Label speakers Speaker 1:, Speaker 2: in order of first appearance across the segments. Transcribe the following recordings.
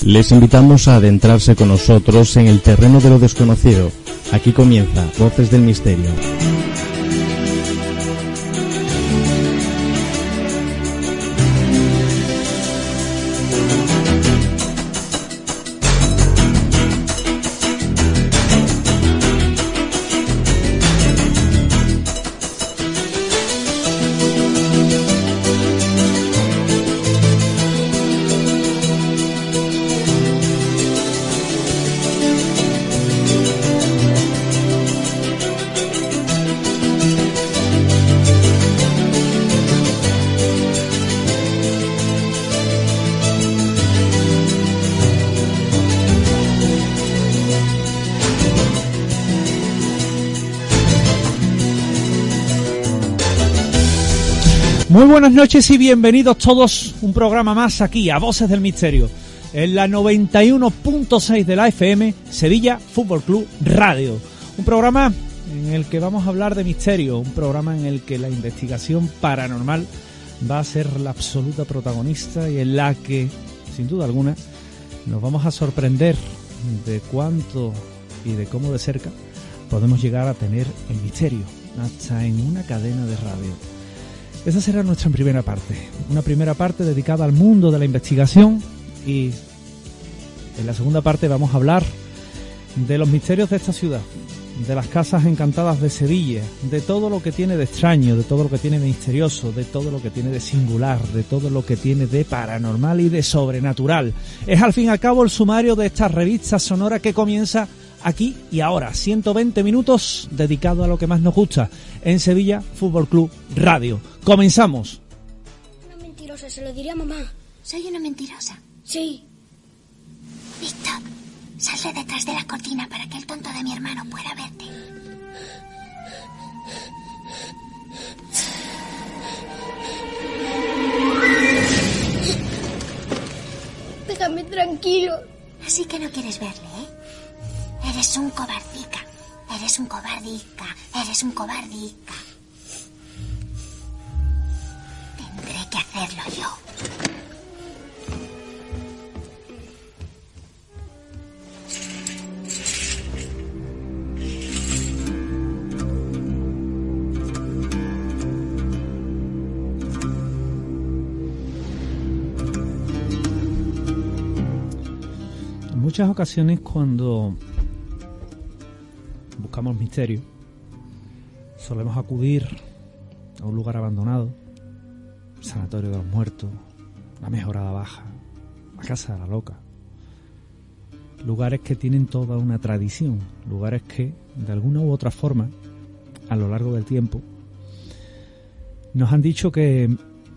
Speaker 1: Les invitamos a adentrarse con nosotros en el terreno de lo desconocido. Aquí comienza Voces del Misterio.
Speaker 2: Muy buenas noches y bienvenidos todos un programa más aquí a Voces del Misterio en la 91.6 de la FM Sevilla Fútbol Club Radio. Un programa en el que vamos a hablar de misterio, un programa en el que la investigación paranormal va a ser la absoluta protagonista y en la que, sin duda alguna, nos vamos a sorprender de cuánto y de cómo de cerca podemos llegar a tener el misterio, hasta en una cadena de radio. Esa será nuestra primera parte, una primera parte dedicada al mundo de la investigación, y en la segunda parte vamos a hablar de los misterios de esta ciudad, de las casas encantadas de Sevilla, de todo lo que tiene de extraño, de todo lo que tiene de misterioso, de todo lo que tiene de singular, de todo lo que tiene de paranormal y de sobrenatural. Es al fin y al cabo el sumario de esta revista sonora que comienza aquí y ahora, 120 minutos dedicado a lo que más nos gusta en Sevilla Fútbol Club Radio. ¡Comenzamos!
Speaker 3: Una mentirosa, se lo diría a mamá.
Speaker 4: ¿Soy una mentirosa?
Speaker 3: Sí.
Speaker 4: Víctor, sal de detrás de la cortina para que el tonto de mi hermano pueda verte.
Speaker 3: Déjame tranquilo.
Speaker 4: Así que no quieres verle, ¿eh? Eres un cobardica. Eres un cobardica. Eres un cobardica. Tendré que hacerlo yo.
Speaker 2: En muchas ocasiones, cuando buscamos misterio, solemos acudir a un lugar abandonado, el Sanatorio de los Muertos, la Mejorada Baja, la Casa de la Loca. Lugares que tienen toda una tradición, lugares que, de alguna u otra forma, a lo largo del tiempo, nos han dicho que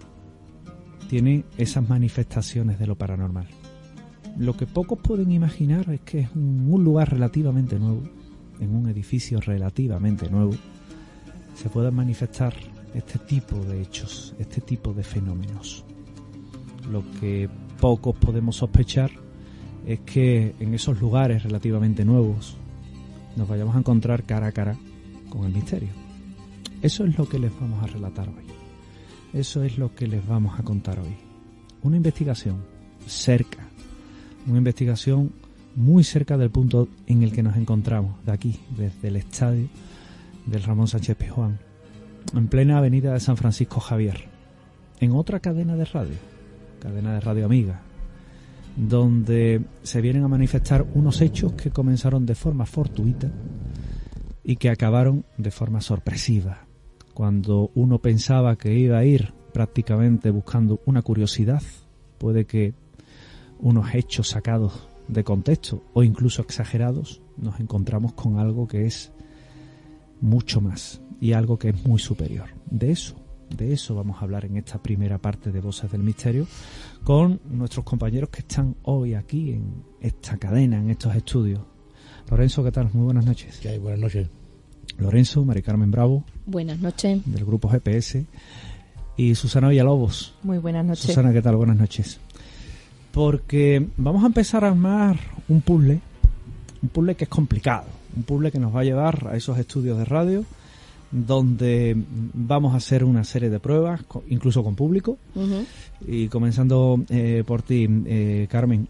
Speaker 2: tiene esas manifestaciones de lo paranormal. Lo que pocos pueden imaginar es que es un lugar relativamente nuevo, en un edificio relativamente nuevo, se pueden manifestar este tipo de hechos, este tipo de fenómenos. Lo que pocos podemos sospechar es que en esos lugares relativamente nuevos nos vayamos a encontrar cara a cara con el misterio. Eso es lo que les vamos a relatar hoy. Eso es lo que les vamos a contar hoy. Una investigación cerca, una investigación muy cerca del punto en el que nos encontramos, de aquí, desde el estadio del Ramón Sánchez Pizjuán, en plena avenida de San Francisco Javier, en otra cadena de radio amiga, donde se vienen a manifestar unos hechos que comenzaron de forma fortuita y que acabaron de forma sorpresiva. Cuando uno pensaba que iba a ir prácticamente buscando una curiosidad, puede que unos hechos sacados de contexto o incluso exagerados, nos encontramos con algo que es mucho más y algo que es muy superior. De eso vamos a hablar en esta primera parte de Voces del Misterio con nuestros compañeros que están hoy aquí en esta cadena, en estos estudios. Lorenzo, ¿qué tal? Muy buenas noches.
Speaker 5: ¿Qué hay? Buenas noches.
Speaker 2: Lorenzo, Mari Carmen Bravo.
Speaker 6: Buenas noches.
Speaker 2: Del grupo GPS. Y Susana Villalobos.
Speaker 6: Muy buenas noches.
Speaker 2: Susana, ¿qué tal? Buenas noches. Porque vamos a empezar a armar un puzzle que es complicado, un puzzle que nos va a llevar a esos estudios de radio donde vamos a hacer una serie de pruebas, incluso con público. Y comenzando por ti, Carmen,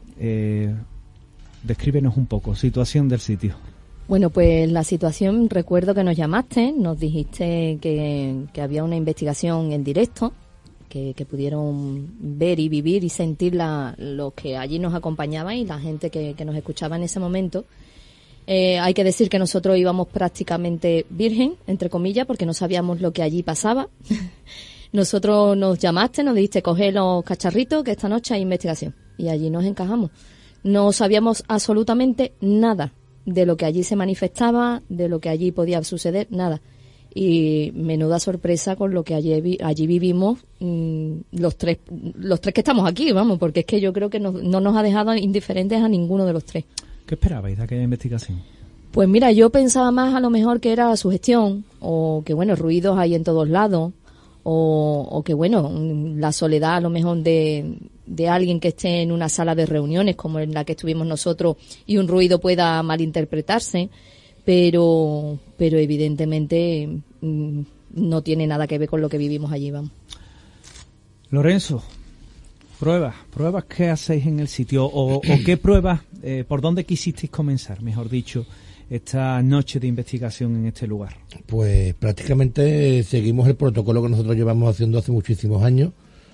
Speaker 2: descríbenos un poco, situación del sitio.
Speaker 5: Bueno, pues la situación, recuerdo que nos llamaste, nos dijiste que había una investigación en directo, que pudieron ver y vivir y sentir los que allí nos acompañaban y la gente que nos escuchaba en ese momento. Hay que decir que nosotros íbamos prácticamente virgen, entre comillas, porque no sabíamos lo que allí pasaba. Nosotros nos llamaste, nos dijiste, coge los cacharritos, que esta noche hay investigación. Y allí nos encajamos. No sabíamos absolutamente nada de lo que allí se manifestaba, de lo que allí podía suceder, nada. Y menuda sorpresa con lo que allí vivimos los tres que estamos aquí, vamos, porque es que yo creo que no nos ha dejado indiferentes a ninguno de los tres.
Speaker 2: ¿Qué esperabais de aquella investigación?
Speaker 5: Pues mira, yo pensaba más a lo mejor que era sugestión, o que bueno, ruidos hay en todos lados, o que bueno, la soledad a lo mejor de alguien que esté en una sala de reuniones como en la que estuvimos nosotros y un ruido pueda malinterpretarse, pero evidentemente no tiene nada que ver con lo que vivimos allí, vamos.
Speaker 2: Lorenzo, pruebas que hacéis en el sitio o qué pruebas, por dónde quisisteis comenzar, mejor dicho, esta noche de investigación en este lugar.
Speaker 6: Pues prácticamente seguimos el protocolo que nosotros llevamos haciendo hace muchísimos años,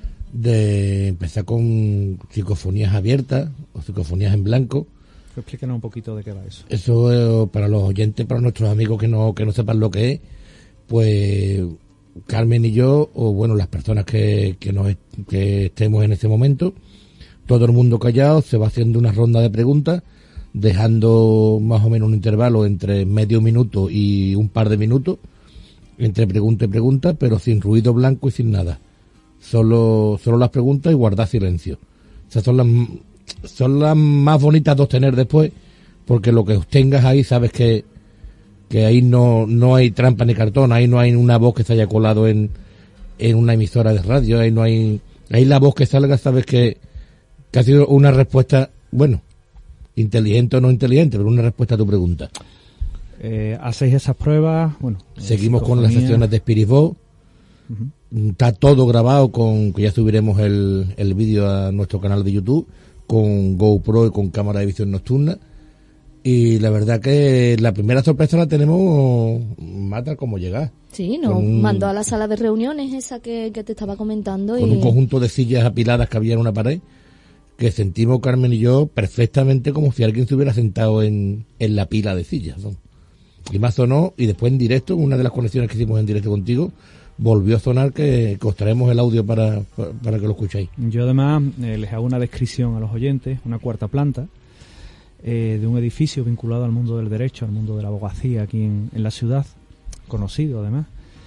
Speaker 6: de empezar con psicofonías abiertas o psicofonías en blanco.
Speaker 2: Explícanos un poquito de qué va eso.
Speaker 6: Eso para los oyentes, para nuestros amigos que no sepan lo que es, pues Carmen y yo, o bueno, las personas que estemos en este momento, todo el mundo callado, se va haciendo una ronda de preguntas, dejando más o menos un intervalo entre medio minuto y un par de minutos, entre pregunta y pregunta, pero sin ruido blanco y sin nada. Solo las preguntas y guardar silencio. Esas son las más bonitas de obtener después, porque lo que tengas ahí sabes que ahí no hay trampa ni cartón, ahí no hay una voz que se haya colado en una emisora de radio, ahí la voz que salga sabes que ha sido una respuesta, bueno, inteligente o no inteligente, pero una respuesta a tu pregunta.
Speaker 2: ¿Hacéis esas pruebas? Bueno,
Speaker 6: seguimos con las sesiones de Spirit Box. Está todo grabado que ya subiremos el vídeo a nuestro canal de YouTube, con GoPro y con cámara de visión nocturna. Y la verdad que la primera sorpresa la tenemos mata como llegar.
Speaker 5: Sí, nos mandó a la sala de reuniones esa que te estaba comentando.
Speaker 6: Con un conjunto de sillas apiladas que había en una pared, que sentimos Carmen y yo perfectamente como si alguien se hubiera sentado en la pila de sillas, ¿no? Y más sonó, y después en directo, una de las conexiones que hicimos en directo contigo, volvió a sonar, que os traemos el audio para que lo escuchéis.
Speaker 2: Yo además les hago una descripción a los oyentes, una cuarta planta, de un edificio vinculado al mundo del derecho, al mundo de la abogacía aquí en la ciudad, conocido además.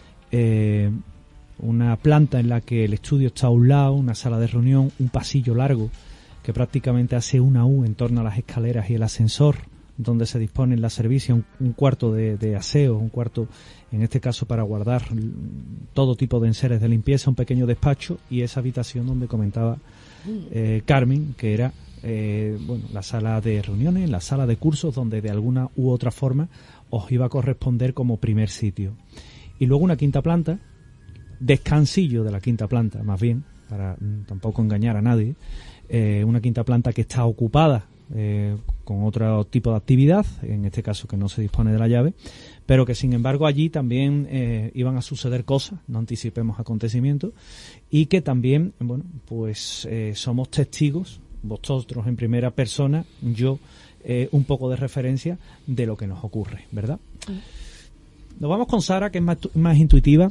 Speaker 2: Una planta en la que el estudio está a un lado, una sala de reunión, un pasillo largo que prácticamente hace una U en torno a las escaleras y el ascensor, donde se disponen las servicios, un cuarto de aseo, un cuarto, en este caso, para guardar todo tipo de enseres de limpieza, un pequeño despacho, y esa habitación donde comentaba Carmen, que era la sala de reuniones, la sala de cursos, donde de alguna u otra forma os iba a corresponder como primer sitio. Y luego una quinta planta, descansillo de la quinta planta, más bien, para tampoco engañar a nadie, una quinta planta que está ocupada con otro tipo de actividad, en este caso que no se dispone de la llave, pero que sin embargo allí también iban a suceder cosas, no anticipemos acontecimientos, y que también, bueno, pues somos testigos, vosotros en primera persona, yo un poco de referencia de lo que nos ocurre, ¿verdad? Nos vamos con Sara, que es más intuitiva,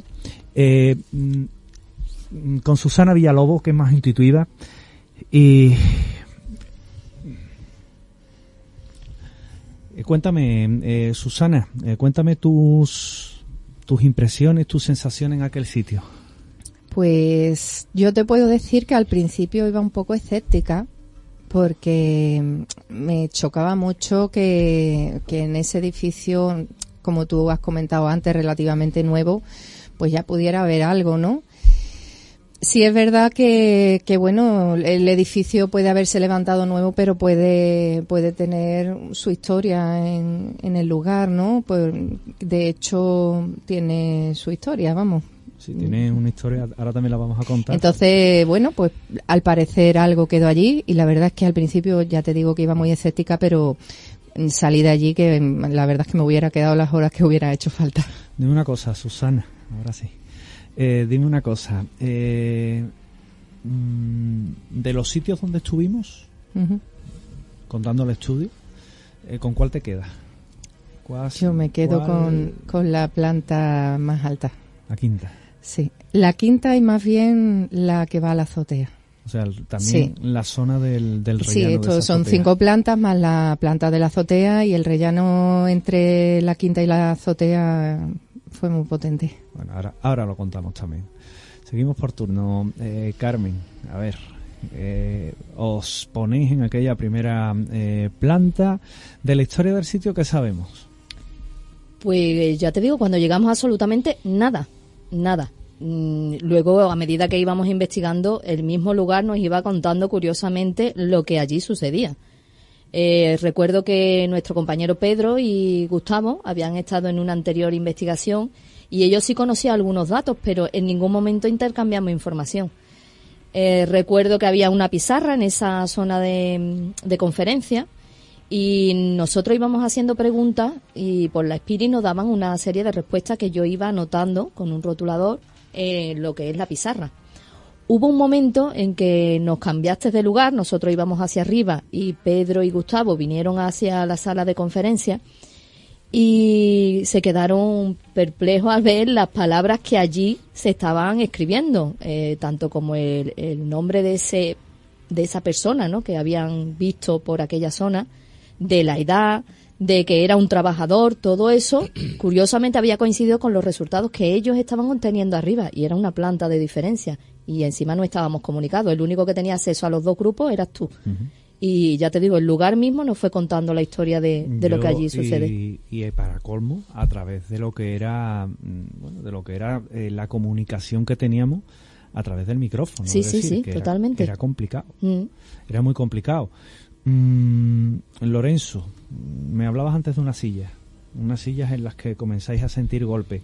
Speaker 2: con Susana Villalobos, que es más intuitiva, y cuéntame, Susana, cuéntame tus impresiones, tus sensaciones en aquel sitio.
Speaker 7: Pues yo te puedo decir que al principio iba un poco escéptica, porque me chocaba mucho que en ese edificio, como tú has comentado antes, relativamente nuevo, pues ya pudiera haber algo, ¿no? Sí es verdad que bueno, el edificio puede haberse levantado nuevo, pero puede tener su historia en el lugar, ¿no? Pues, de hecho, tiene su historia, vamos.
Speaker 2: Sí, tiene una historia, ahora también la vamos a contar.
Speaker 7: Entonces, bueno, pues al parecer algo quedó allí y la verdad es que al principio ya te digo que iba muy escéptica, pero salí de allí que la verdad es que me hubiera quedado las horas que hubiera hecho falta.
Speaker 2: Dime una cosa, Susana, ahora sí. Dime una cosa, de los sitios donde estuvimos,
Speaker 7: Uh-huh.
Speaker 2: contando el estudio, ¿con cuál te quedas?
Speaker 7: Yo me quedo con la planta más alta.
Speaker 2: La quinta.
Speaker 7: Sí, la quinta y más bien la que va a la azotea.
Speaker 2: O sea, también la zona del rellano.
Speaker 7: Sí, estos son 5 plantas más la planta de la azotea y el rellano entre la quinta y la azotea fue muy potente.
Speaker 2: Bueno, ahora lo contamos también. Seguimos por turno. Carmen, a ver, os ponéis en aquella primera planta. De la historia del sitio, ¿qué sabemos?
Speaker 5: Pues ya te digo, cuando llegamos absolutamente nada. Luego, a medida que íbamos investigando, el mismo lugar nos iba contando curiosamente lo que allí sucedía. Recuerdo que nuestro compañero Pedro y Gustavo habían estado en una anterior investigación y ellos sí conocían algunos datos, pero en ningún momento intercambiamos información. Recuerdo que había una pizarra en esa zona de conferencia y nosotros íbamos haciendo preguntas y por la Spiri nos daban una serie de respuestas que yo iba anotando con un rotulador lo que es la pizarra. Hubo un momento en que nos cambiaste de lugar, nosotros íbamos hacia arriba y Pedro y Gustavo vinieron hacia la sala de conferencia y se quedaron perplejos al ver las palabras que allí se estaban escribiendo, tanto como el nombre de esa persona, ¿no?, que habían visto por aquella zona, de la edad, de que era un trabajador, todo eso, curiosamente había coincidido con los resultados que ellos estaban obteniendo arriba y era una planta de diferencia y encima no estábamos comunicados, el único que tenía acceso a los dos grupos eras tú. Uh-huh. Y ya te digo, el lugar mismo nos fue contando la historia de lo que allí sucede.
Speaker 2: Y para colmo, a través de lo que era la comunicación que teníamos a través del micrófono.
Speaker 5: Sí,
Speaker 2: es decir,
Speaker 5: sí,
Speaker 2: que
Speaker 5: totalmente.
Speaker 2: Era complicado. Era muy complicado. Lorenzo, me hablabas antes de unas sillas en las que comenzáis a sentir golpe.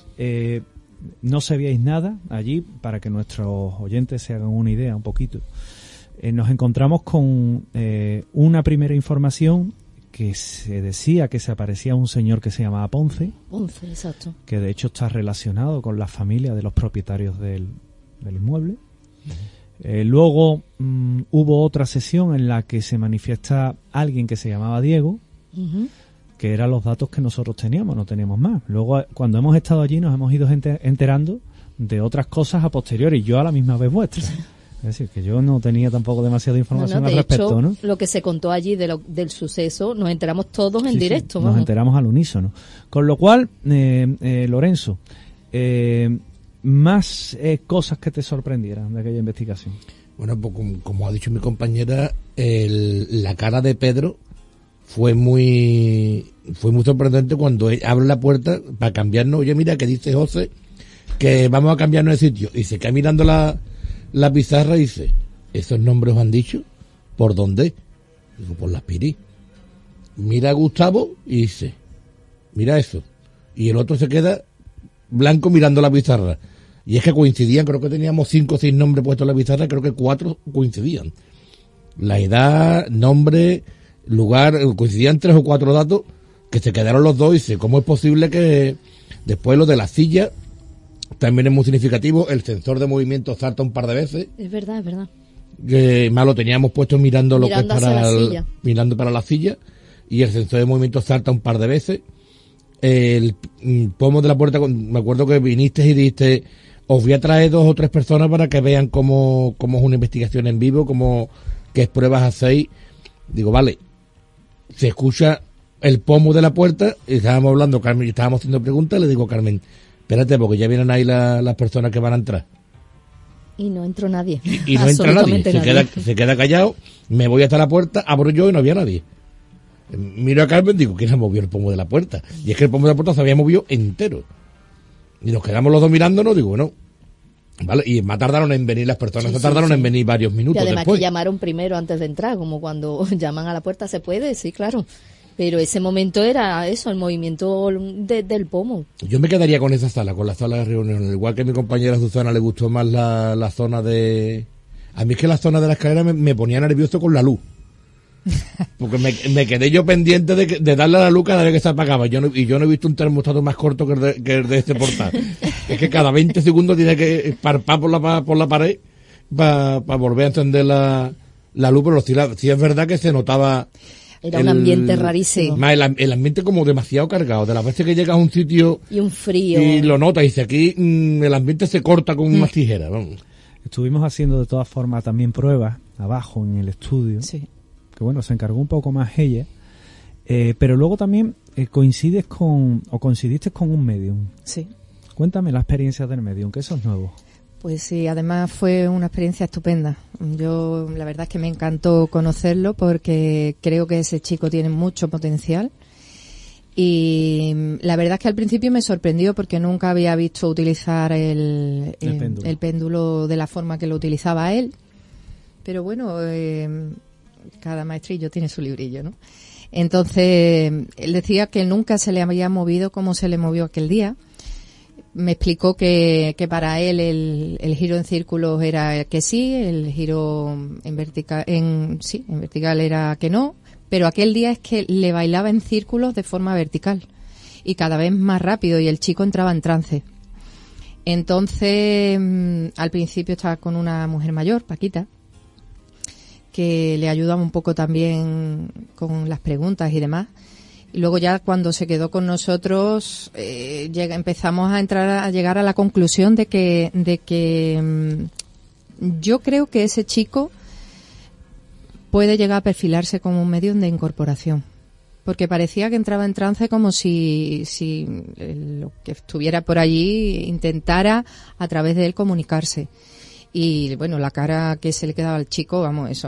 Speaker 2: No sabíais nada allí, para que nuestros oyentes se hagan una idea un poquito. Nos encontramos con una primera información que se decía que se aparecía un señor que se llamaba Ponce.
Speaker 5: Ponce, exacto.
Speaker 2: Que de hecho está relacionado con la familia de los propietarios del inmueble. Luego hubo otra sesión en la que se manifiesta alguien que se llamaba Diego, uh-huh, que eran los datos que nosotros teníamos, no teníamos más. Luego, cuando hemos estado allí, nos hemos ido enterando de otras cosas a posteriori, yo a la misma vez vuestra. Es decir, que yo no tenía tampoco demasiada información al respecto,
Speaker 5: hecho,
Speaker 2: ¿no?
Speaker 5: Lo que se contó allí del suceso, nos enteramos todos en directo.
Speaker 2: Sí, nos enteramos al unísono. Con lo cual, Lorenzo, más cosas que te sorprendieran de aquella investigación.
Speaker 6: Bueno, pues como ha dicho mi compañera, la cara de Pedro fue muy sorprendente cuando él abre la puerta para cambiarnos. Oye, mira, que dice José que vamos a cambiarnos de sitio. Y se queda mirando la pizarra y dice, ¿esos nombres os han dicho? ¿Por dónde? Digo, por la Spiri. Mira a Gustavo y dice, mira eso. Y el otro se queda blanco mirando la pizarra. Y es que coincidían, creo que teníamos 5 o 6 nombres puestos en la pizarra, creo que 4 coincidían. La edad, nombre, lugar, coincidían 3 o 4 datos que se quedaron los dos y dice, ¿cómo es posible que después lo de la silla también es muy significativo? El sensor de movimiento salta un par de veces.
Speaker 5: Es verdad, es verdad.
Speaker 6: Que más lo teníamos puesto mirando lo que es mirando para la silla, y el sensor de movimiento salta un par de veces. El pomo de la puerta, me acuerdo que viniste y dijiste, os voy a traer 2 o 3 personas para que vean cómo es una investigación en vivo, qué pruebas hacéis. Digo, vale, se escucha el pomo de la puerta, y estábamos hablando, Carmen, y estábamos haciendo preguntas, le digo a Carmen, espérate, porque ya vienen ahí las personas que van a entrar.
Speaker 5: Y no entró nadie.
Speaker 6: Y no entra nadie. Se queda callado, me voy hasta la puerta, abro yo y no había nadie. Miro a Carmen, digo, ¿quién ha movido el pomo de la puerta? Y es que el pomo de la puerta se había movido entero. Y nos quedamos los dos mirándonos, digo, bueno, ¿Vale? Y más tardaron en venir las personas,
Speaker 5: Sí,
Speaker 6: tardaron
Speaker 5: sí.
Speaker 6: en venir varios minutos
Speaker 5: Y además
Speaker 6: después.
Speaker 5: que llamaron primero antes de entrar, como cuando llaman a la puerta, ¿se puede? Sí, claro. Pero ese momento era eso, el movimiento del pomo.
Speaker 6: Yo me quedaría con esa sala, con la sala de reuniones. Igual que a mi compañera Susana le gustó más la zona de... A mí es que la zona de la escalera me ponía nervioso con la luz. Porque me quedé yo pendiente de darle a la luz cada vez que se apagaba. Yo no he visto un termostato más corto que el de este portal. Es que cada 20 segundos tiene que parpar por la pared para volver a encender la luz. Pero sí es verdad que se notaba...
Speaker 5: Era un ambiente rarísimo.
Speaker 6: Más el ambiente como demasiado cargado. De las veces que llegas a un sitio...
Speaker 5: Y un frío.
Speaker 6: Y lo notas. Y dice, aquí el ambiente se corta con unas tijeras. Vamos.
Speaker 2: Estuvimos haciendo de todas formas también pruebas abajo en el estudio.
Speaker 7: Sí.
Speaker 2: Que bueno, se encargó un poco más ella. Pero luego también coincidiste con un medium.
Speaker 7: Sí.
Speaker 2: Cuéntame la experiencia del medium, que eso es nuevo.
Speaker 7: Pues sí, además fue una experiencia estupenda. Yo la verdad es que me encantó conocerlo porque creo que ese chico tiene mucho potencial. Y la verdad es que al principio me sorprendió porque nunca había visto utilizar el péndulo de la forma que lo utilizaba él. Pero bueno, cada maestrillo tiene su librillo, ¿no? Entonces, él decía que nunca se le había movido como se le movió aquel día. Me explicó que para él el giro en círculos era que sí, el giro en vertical era que no, pero aquel día es que le bailaba en círculos de forma vertical y cada vez más rápido y el chico entraba en trance. Entonces, al principio estaba con una mujer mayor, Paquita, que le ayudaba un poco también con las preguntas y demás. Y luego ya cuando se quedó con nosotros empezamos a llegar a la conclusión de que yo creo que ese chico puede llegar a perfilarse como un medium de incorporación, porque parecía que entraba en trance como si lo que estuviera por allí intentara a través de él comunicarse. Y bueno, la cara que se le quedaba al chico,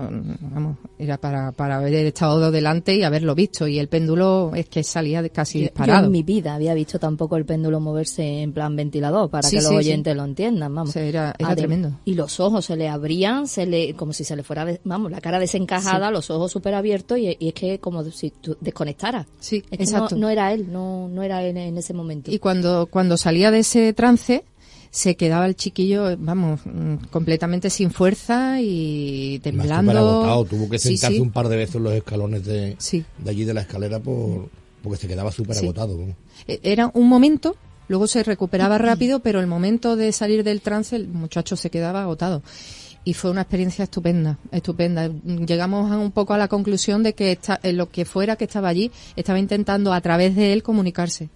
Speaker 7: era para haber estado delante y haberlo visto. Y el péndulo es que salía casi disparado.
Speaker 5: Yo en mi vida había visto tampoco el péndulo moverse en plan ventilador, para que los oyentes lo entiendan, vamos.
Speaker 7: O sea, era tremendo.
Speaker 5: Y los ojos se le abrían, como si se le fuera, la cara desencajada, los ojos súper abiertos, y es que como si tú desconectaras.
Speaker 7: Sí,
Speaker 5: es
Speaker 7: exacto.
Speaker 5: Que no era él, no era él en ese momento.
Speaker 7: Y cuando salía de ese trance, se quedaba el chiquillo, completamente sin fuerza y temblando.
Speaker 6: Agotado. Tuvo que sentarse un par de veces en los escalones de allí de la escalera porque se quedaba súper agotado. ¿No?
Speaker 7: Era un momento, luego se recuperaba rápido, pero el momento de salir del trance el muchacho se quedaba agotado. Y fue una experiencia estupenda. Llegamos un poco a la conclusión de que lo que fuera que estaba allí estaba intentando a través de él comunicarse.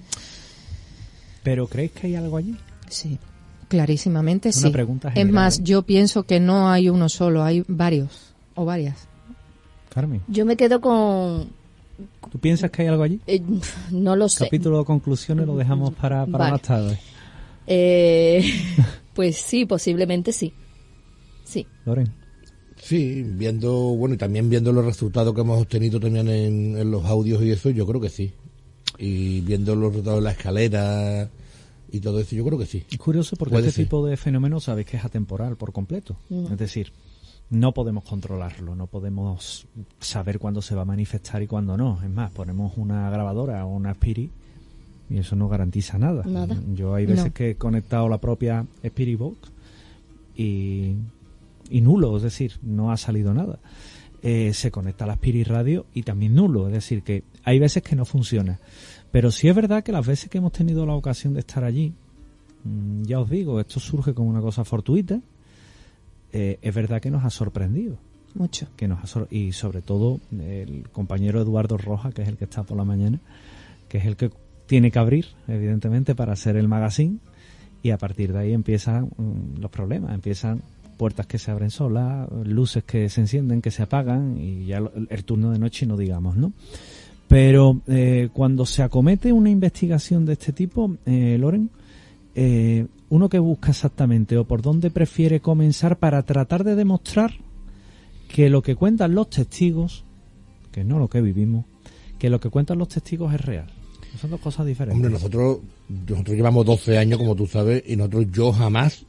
Speaker 2: ¿Pero creéis que hay algo allí?
Speaker 7: Sí. Clarísimamente
Speaker 2: una
Speaker 7: sí.
Speaker 2: Pregunta general,
Speaker 7: es más, yo pienso que no hay uno solo, hay varios o varias.
Speaker 2: Carmen.
Speaker 5: Yo me quedo con...
Speaker 2: ¿Tú piensas que hay algo allí?
Speaker 5: No lo sé.
Speaker 2: Capítulo de conclusiones lo dejamos para más tarde.
Speaker 5: Pues sí, posiblemente sí. Sí.
Speaker 2: Loren.
Speaker 6: Sí, y también viendo los resultados que hemos obtenido también en los audios y eso, yo creo que sí. Y viendo los resultados de la escalera y todo eso, yo creo que sí.
Speaker 2: Es curioso porque este tipo de fenómenos sabéis que es atemporal por completo. Es decir, no podemos controlarlo, no podemos saber cuándo se va a manifestar y cuándo no. Es más, ponemos una grabadora o una Spirit y eso no garantiza nada. Yo hay veces que he conectado la propia Spirit Box y nulo, es decir, no ha salido nada. Se conecta a la Spirit Radio y también nulo, es decir, que hay veces que no funciona. Pero sí es verdad que las veces que hemos tenido la ocasión de estar allí, ya os digo, esto surge como una cosa fortuita, es verdad que nos ha sorprendido.
Speaker 7: Mucho.
Speaker 2: Y sobre todo el compañero Eduardo Roja, que es el que está por la mañana, que es el que tiene que abrir, evidentemente, para hacer el magazine, y a partir de ahí empiezan los problemas, empiezan puertas que se abren solas, luces que se encienden, que se apagan, y ya el turno de noche no digamos, ¿no? Pero cuando se acomete una investigación de este tipo, Loren, uno que busca exactamente o por dónde prefiere comenzar para tratar de demostrar que lo que cuentan los testigos, que no lo que vivimos, que lo que cuentan los testigos es real. Son dos cosas diferentes.
Speaker 6: Hombre, nosotros llevamos 12 años, como tú sabes, y yo jamás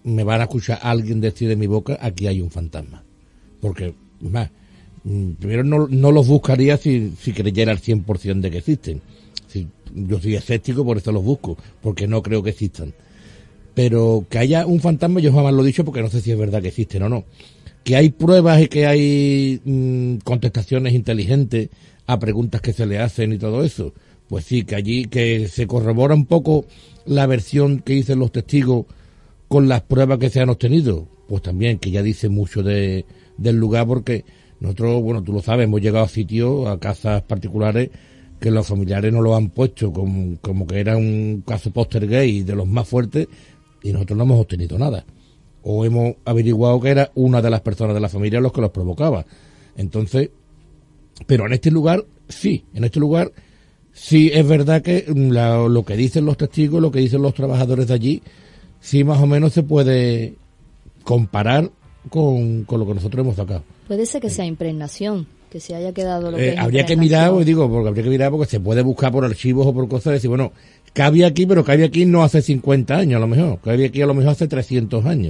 Speaker 6: me van a escuchar a alguien decir de mi boca, aquí hay un fantasma. Porque, más, primero no los buscaría si creyera al 100% de que existen. Yo soy escéptico, por eso los busco, porque no creo que existan. Pero que haya un fantasma, yo jamás lo he dicho porque no sé si es verdad que existen o no. Que hay pruebas y que hay contestaciones inteligentes a preguntas que se le hacen y todo eso. Pues sí, que allí que se corrobora un poco la versión que dicen los testigos con las pruebas que se han obtenido. Pues también, que ya dice mucho del lugar, porque nosotros, bueno, tú lo sabes, hemos llegado a sitios, a casas particulares, que los familiares nos lo han puesto como que era un caso poltergeist de los más fuertes, y nosotros no hemos obtenido nada. O hemos averiguado que era una de las personas de la familia los que los provocaba. Entonces, pero en este lugar sí es verdad que lo que dicen los testigos, lo que dicen los trabajadores de allí, sí más o menos se puede comparar con lo que nosotros hemos sacado.
Speaker 5: Puede ser que sea impregnación, que se haya quedado lo que es
Speaker 6: habría que mirar, porque se puede buscar por archivos o por cosas, y decir, bueno, cabía aquí, pero cabía aquí no hace 50 años a lo mejor, cabía aquí a lo mejor hace 300 años.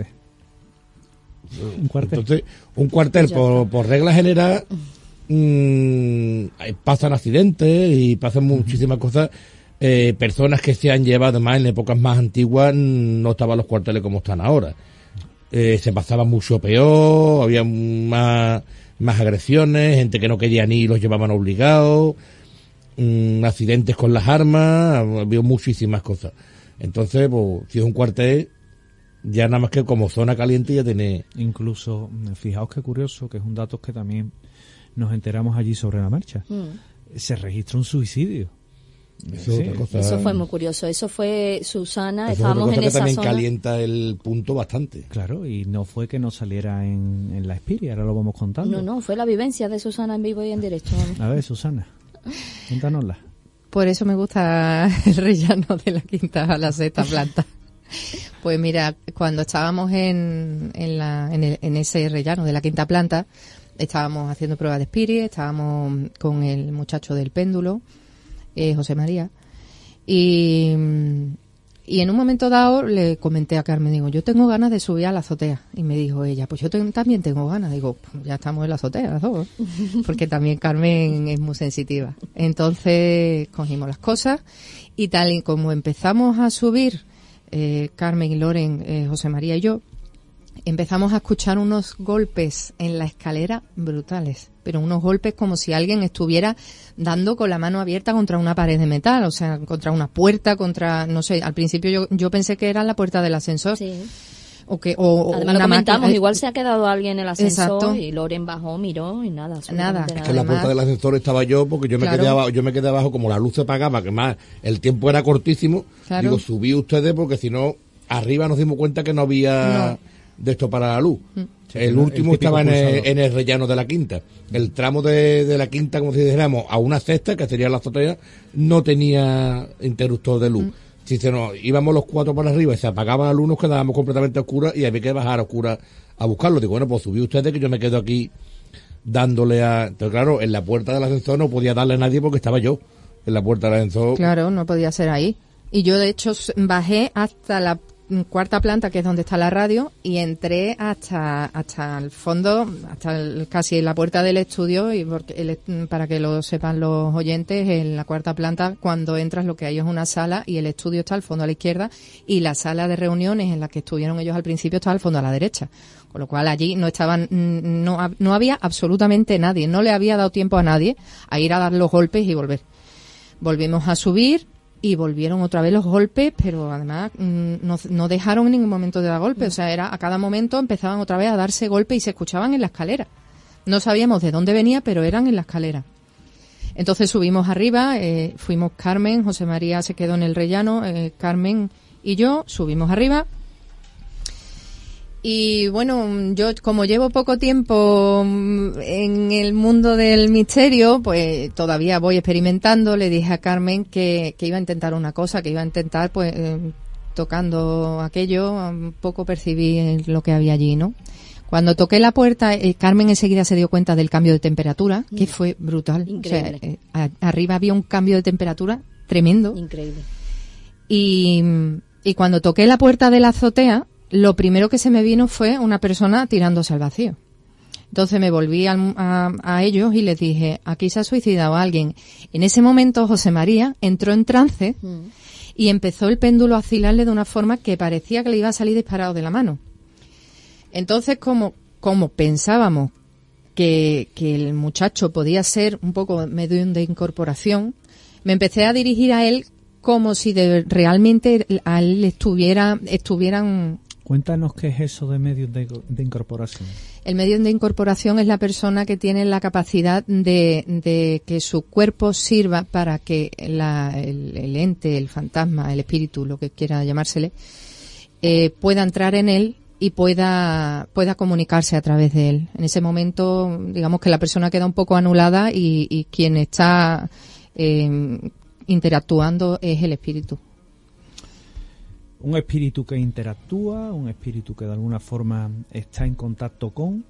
Speaker 2: Un cuartel.
Speaker 6: Entonces, un cuartel por regla general, pasan accidentes y pasan muchísimas cosas. Personas que se han llevado, además en épocas más antiguas no estaban los cuarteles como están ahora. Se pasaba mucho peor, había más agresiones, gente que no quería ni los llevaban obligados, accidentes con las armas, había muchísimas cosas. Entonces, pues, si es un cuartel, ya nada más que como zona caliente ya tiene...
Speaker 2: Incluso, fijaos qué curioso, que es un dato que también nos enteramos allí sobre la marcha. Se registra un suicidio.
Speaker 5: Eso fue muy curioso. Eso fue Susana,
Speaker 6: eso
Speaker 5: estábamos en esa zona.
Speaker 6: También calienta el punto bastante.
Speaker 2: Claro, y no fue que no saliera en la Espiria, ahora lo vamos contando.
Speaker 5: No, fue la vivencia de Susana en vivo y en directo.
Speaker 2: A ver, Susana, cuéntanosla.
Speaker 7: Por eso me gusta el rellano de la quinta a la sexta planta. Pues mira, cuando estábamos en ese rellano de la quinta planta, estábamos haciendo pruebas de Spirit, estábamos con el muchacho del péndulo, José María, y en un momento dado le comenté a Carmen, digo, yo tengo ganas de subir a la azotea, y me dijo ella, pues yo también tengo ganas. Digo, pues ya estamos en la azotea las dos, porque también Carmen es muy sensitiva. Entonces cogimos las cosas y tal y como empezamos a subir, Carmen y Loren, José María y yo, empezamos a escuchar unos golpes en la escalera brutales, pero unos golpes como si alguien estuviera dando con la mano abierta contra una pared de metal, o sea, contra una puerta, no sé, al principio yo pensé que era la puerta del ascensor. Sí.
Speaker 5: Además lo comentamos, igual se ha quedado alguien en el ascensor.
Speaker 7: Exacto.
Speaker 5: Y Loren bajó, miró y nada.
Speaker 6: Es que en la puerta del ascensor estaba yo, porque yo me quedé abajo, como la luz se apagaba, que más el tiempo era cortísimo. Claro. Digo, subí ustedes porque si no, arriba nos dimos cuenta que no había de esto para la luz. El último estaba en el rellano de la quinta. El tramo de la quinta, como si dijéramos, a una sexta, que sería la azotea, no tenía interruptor de luz. Si íbamos los cuatro para arriba y se apagaba la luz, nos quedábamos completamente a oscuras y había que bajar a oscuras a buscarlo. Digo, bueno, pues subí ustedes que yo me quedo aquí dándole a... Entonces, claro, en la puerta del ascensor no podía darle a nadie porque estaba yo en la puerta del ascensor.
Speaker 7: Claro, no podía ser ahí. Y yo, de hecho, bajé hasta la cuarta planta, que es donde está la radio, y entré hasta el fondo, casi en la puerta del estudio, y para que lo sepan los oyentes, en la cuarta planta, cuando entras, lo que hay es una sala y el estudio está al fondo a la izquierda, y la sala de reuniones en la que estuvieron ellos al principio estaba al fondo a la derecha, con lo cual allí no había absolutamente nadie, no le había dado tiempo a nadie a ir a dar los golpes y volver. Volvimos a subir y volvieron otra vez los golpes, pero además no dejaron en ningún momento de dar golpes. O sea, a cada momento empezaban otra vez a darse golpes y se escuchaban en la escalera. No sabíamos de dónde venía, pero eran en la escalera. Entonces subimos arriba, fuimos Carmen, José María se quedó en el rellano, Carmen y yo subimos arriba. Y bueno, yo como llevo poco tiempo en el mundo del misterio, pues todavía voy experimentando. Le dije a Carmen que iba a intentar una cosa, que iba a intentar, pues, tocando aquello, un poco percibí lo que había allí, ¿no? Cuando toqué la puerta, Carmen enseguida se dio cuenta del cambio de temperatura, que fue brutal.
Speaker 5: Increíble.
Speaker 7: O sea, arriba había un cambio de temperatura tremendo.
Speaker 5: Increíble.
Speaker 7: Y cuando toqué la puerta de la azotea, lo primero que se me vino fue una persona tirándose al vacío. Entonces me volví a ellos y les dije, aquí se ha suicidado alguien. En ese momento José María entró en trance y empezó el péndulo a oscilarle de una forma que parecía que le iba a salir disparado de la mano. Entonces, como pensábamos que el muchacho podía ser un poco medium de incorporación, me empecé a dirigir a él como si realmente a él estuvieran...
Speaker 2: Cuéntanos qué es eso de medium de incorporación.
Speaker 7: El medium de incorporación es la persona que tiene la capacidad de que su cuerpo sirva para que el ente, el fantasma, el espíritu, lo que quiera llamársele, pueda entrar en él y pueda comunicarse a través de él. En ese momento, digamos que la persona queda un poco anulada y quien está interactuando es el espíritu.
Speaker 2: Un espíritu que interactúa, un espíritu que de alguna forma está en contacto con.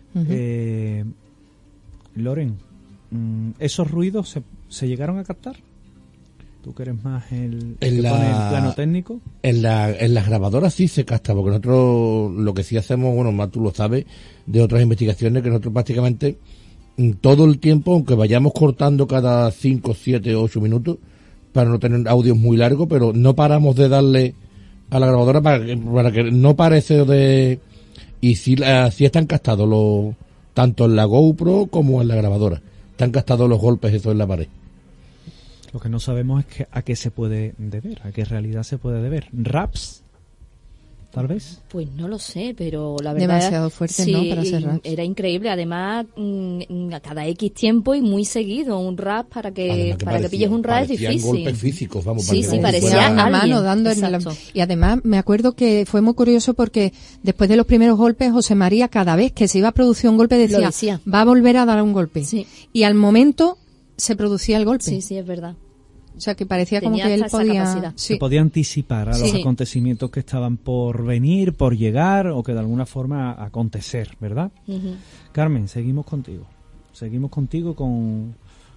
Speaker 2: Loren, ¿esos ruidos se llegaron a captar? ¿Tú que eres más el plano técnico? En
Speaker 6: las grabadoras sí se capta, porque nosotros lo que sí hacemos, bueno, más tú lo sabes, de otras investigaciones, que nosotros prácticamente todo el tiempo, aunque vayamos cortando cada 5, 7, 8 minutos, para no tener audios muy largos, pero no paramos de darle a la grabadora para que no parece de... Y sí están captados tanto en la GoPro como en la grabadora. Están captados los golpes esos en la pared.
Speaker 2: Lo que no sabemos es a qué se puede deber, a qué realidad se puede deber. ¿Raps? ¿Tal vez?
Speaker 5: Pues no lo sé, pero la verdad...
Speaker 7: Demasiado fuerte,
Speaker 5: sí,
Speaker 7: ¿no? Para hacer raps.
Speaker 5: Era increíble. Además, a cada X tiempo y muy seguido, un rap para que pilles un rap es difícil.
Speaker 6: Golpes físicos, vamos.
Speaker 5: Sí, parecía
Speaker 7: una
Speaker 5: alguien.
Speaker 7: Mano dando y además me acuerdo que fue muy curioso porque después de los primeros golpes, José María, cada vez que se iba a producir un golpe, decía, va a volver a dar un golpe.
Speaker 5: Sí.
Speaker 7: Y al momento se producía el golpe.
Speaker 5: Sí, es verdad.
Speaker 7: O sea, que parecía
Speaker 5: Tenía
Speaker 7: como que él podía...
Speaker 5: Sí.
Speaker 2: Se podía anticipar a los acontecimientos que estaban por venir, por llegar o que de alguna forma acontecer, ¿verdad? Carmen, seguimos contigo. Seguimos contigo con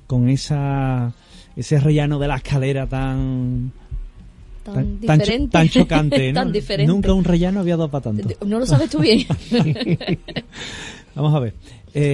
Speaker 2: ese rellano de la escalera tan chocante, ¿no?
Speaker 5: Tan diferente.
Speaker 2: Nunca un rellano había dado para tanto.
Speaker 5: No lo sabes tú bien.
Speaker 2: Vamos a ver.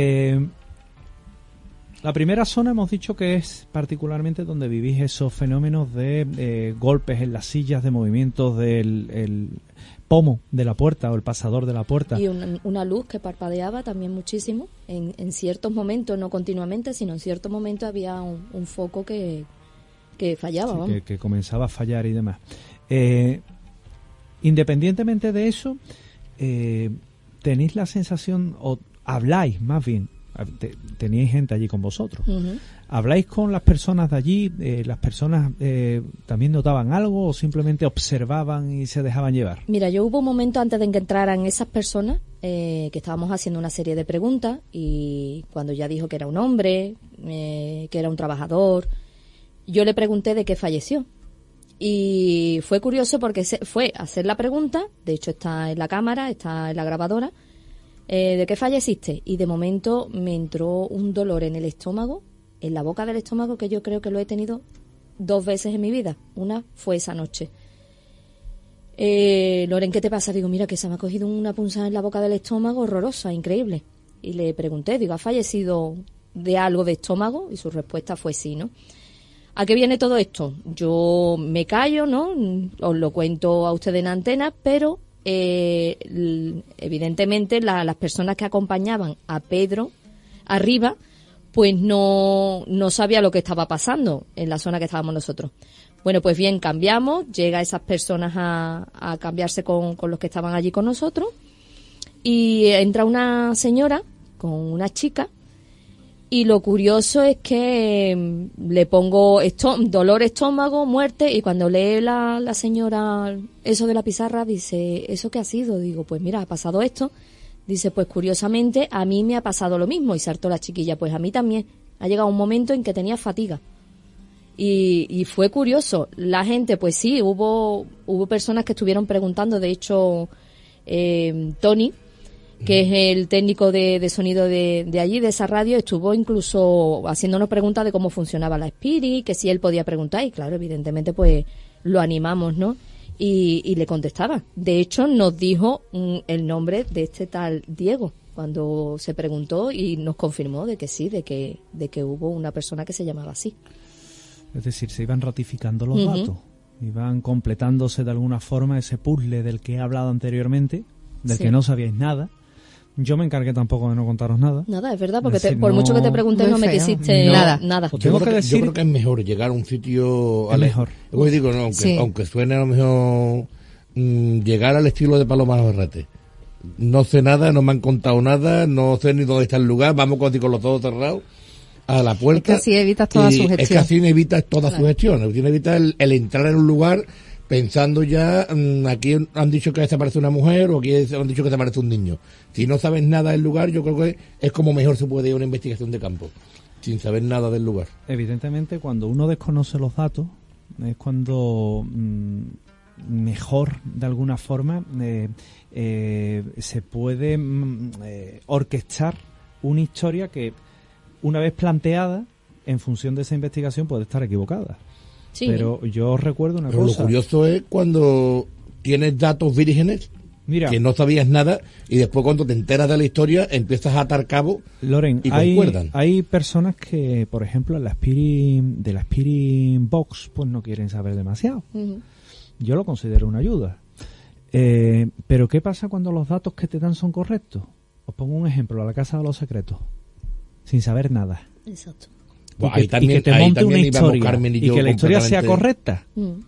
Speaker 2: La primera zona hemos dicho que es particularmente donde vivís esos fenómenos de golpes en las sillas, de movimientos del pomo de la puerta o el pasador de la puerta.
Speaker 5: Y una luz que parpadeaba también muchísimo. En ciertos momentos, no continuamente, sino en ciertos momentos había un foco que fallaba.
Speaker 2: Sí, que comenzaba a fallar y demás. Independientemente de eso, tenéis la sensación, o habláis más bien, teníais gente allí con vosotros. ¿Habláis con las personas de allí? ¿Las personas también notaban algo o simplemente observaban y se dejaban llevar?
Speaker 5: Mira, yo hubo un momento antes de que entraran esas personas que estábamos haciendo una serie de preguntas y cuando ya dijo que era un hombre, que era un trabajador, yo le pregunté de qué falleció. Y fue curioso porque fue a hacer la pregunta, de hecho está en la cámara, está en la grabadora, ¿de qué falleciste? Y de momento me entró un dolor en el estómago, en la boca del estómago, que yo creo que lo he tenido 2 veces en mi vida. Una fue esa noche. Loren, ¿qué te pasa? Digo, mira, que se me ha cogido una punzada en la boca del estómago horrorosa, increíble. Y le pregunté, digo, ¿ha fallecido de algo de estómago? Y su respuesta fue sí, ¿no? ¿A qué viene todo esto? Yo me callo, ¿no? Os lo cuento a ustedes en antena, pero... evidentemente las personas que acompañaban a Pedro arriba pues no sabía lo que estaba pasando en la zona que estábamos nosotros. Bueno, pues bien, cambiamos, llega esas personas a cambiarse con los que estaban allí con nosotros y entra una señora con una chica y lo curioso es que le pongo dolor estómago, muerte, y cuando lee la señora eso de la pizarra, dice, ¿eso qué ha sido? Digo, pues mira, ha pasado esto. Dice, pues curiosamente a mí me ha pasado lo mismo. Y saltó la chiquilla, pues a mí también. Ha llegado un momento en que tenía fatiga. Y fue curioso. La gente, pues sí, hubo personas que estuvieron preguntando. De hecho, Tony, que es el técnico de sonido de allí, de esa radio, estuvo incluso haciéndonos preguntas de cómo funcionaba la Spirit, que si él podía preguntar, y claro, evidentemente pues lo animamos, ¿no? y le contestaba. De hecho, nos dijo el nombre de este tal Diego cuando se preguntó y nos confirmó de que sí, de que hubo una persona que se llamaba así.
Speaker 2: Es decir, se iban ratificando los datos, iban completándose de alguna forma ese puzzle del que he hablado anteriormente, del que no sabíais nada. Yo me encargué tampoco de no contaros nada.
Speaker 5: Nada, es verdad, porque
Speaker 2: Es decir,
Speaker 5: por mucho que te pregunté no me
Speaker 7: feo.
Speaker 5: quisiste nada.
Speaker 2: Os tengo que decir,
Speaker 6: yo creo que es mejor llegar a un sitio...
Speaker 2: Es mejor.
Speaker 6: Yo digo, no, aunque suene a lo mejor llegar al estilo de Paloma Berrete. No sé nada, no me han contado nada, no sé ni dónde está el lugar, vamos con los ojos cerrados a la puerta.
Speaker 7: Es que así evitas toda sugestión.
Speaker 6: Es que así evitas toda sugestión, así evitas el entrar en un lugar pensando ya, aquí han dicho que desaparece una mujer o aquí han dicho que desaparece un niño. Si no sabes nada del lugar, yo creo que es como mejor se puede ir a una investigación de campo, sin saber nada del lugar.
Speaker 2: Evidentemente, cuando uno desconoce los datos, es cuando mejor, de alguna forma, se puede orquestar una historia que, una vez planteada, en función de esa investigación, puede estar equivocada. Sí. Pero yo recuerdo una cosa.
Speaker 6: Lo curioso es cuando tienes datos vírgenes, que no sabías nada, y después cuando te enteras de la historia empiezas a atar cabo,
Speaker 2: Loren,
Speaker 6: y concuerdan.
Speaker 2: Hay personas que, por ejemplo, de la Spirit Box, pues no quieren saber demasiado. Yo lo considero una ayuda. Pero ¿qué pasa cuando los datos que te dan son correctos? Os pongo un ejemplo, a la Casa de los Secretos, sin saber nada.
Speaker 5: Exacto.
Speaker 2: Y que te monte una historia y que la historia sea correcta.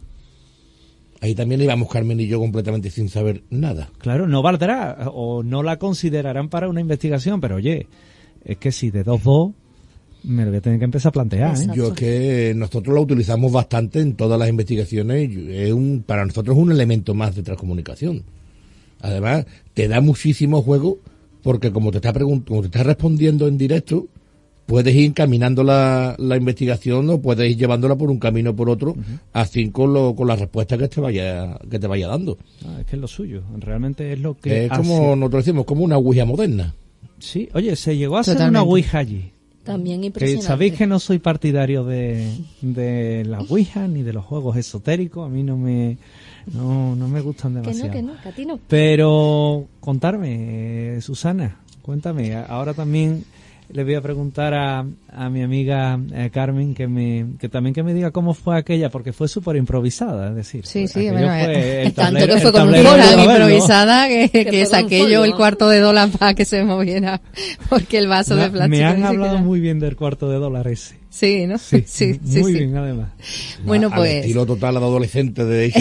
Speaker 6: Ahí también íbamos Carmen y yo completamente sin saber nada.
Speaker 2: Claro, no valdrá o no la considerarán para una investigación, pero oye, es que si de 2-2 me lo voy a tener que empezar a plantear.
Speaker 6: Yo es que nosotros lo utilizamos bastante en todas las investigaciones, para nosotros es un elemento más de transcomunicación. Además, te da muchísimo juego porque como te está respondiendo en directo, puedes ir encaminando la investigación o puedes ir llevándola por un camino o por otro, así con la respuesta que te vaya dando.
Speaker 2: Es que es lo suyo, realmente es lo que
Speaker 6: es como nosotros decimos, como una ouija moderna.
Speaker 2: Sí, oye, se llegó a hacer una ouija allí.
Speaker 5: También impresionante.
Speaker 2: Que sabéis que no soy partidario de la ouija ni de los juegos esotéricos, a mí no me gustan demasiado.
Speaker 5: Que a ti no.
Speaker 2: Pero contarme, Susana, cuéntame, ahora también le voy a preguntar a mi amiga Carmen que me diga cómo fue aquella, porque fue súper improvisada, es decir,
Speaker 7: sí,
Speaker 5: bueno, tanto que fue con un tan
Speaker 7: improvisada que saqué yo el $1/4 para que se moviera, porque el vaso de plástico.
Speaker 2: Me han hablado muy bien del $1/4 ese.
Speaker 7: Sí, ¿no?
Speaker 2: Sí, muy bien, además.
Speaker 7: Bueno, pues.
Speaker 6: Al estilo total adolescente de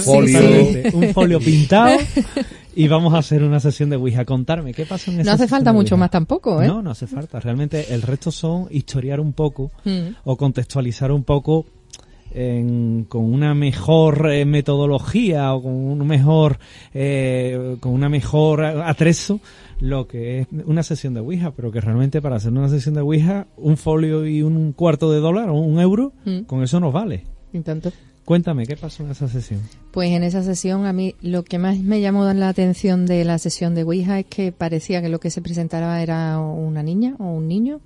Speaker 2: un folio pintado. Y vamos a hacer una sesión de Ouija. Contarme, ¿qué pasa en esa
Speaker 7: No hace falta mucho más tampoco, ¿eh?
Speaker 2: No hace falta. Realmente el resto son historiar un poco o contextualizar un poco con una mejor metodología o con un mejor atrezo lo que es una sesión de Ouija, pero que realmente para hacer una sesión de Ouija, un folio y un $1/4 o €1, con eso nos vale.
Speaker 7: ¿Y tanto?
Speaker 2: Cuéntame, ¿qué pasó en esa sesión?
Speaker 7: Pues en esa sesión a mí lo que más me llamó la atención de la sesión de Ouija es que parecía que lo que se presentaba era una niña o un niño.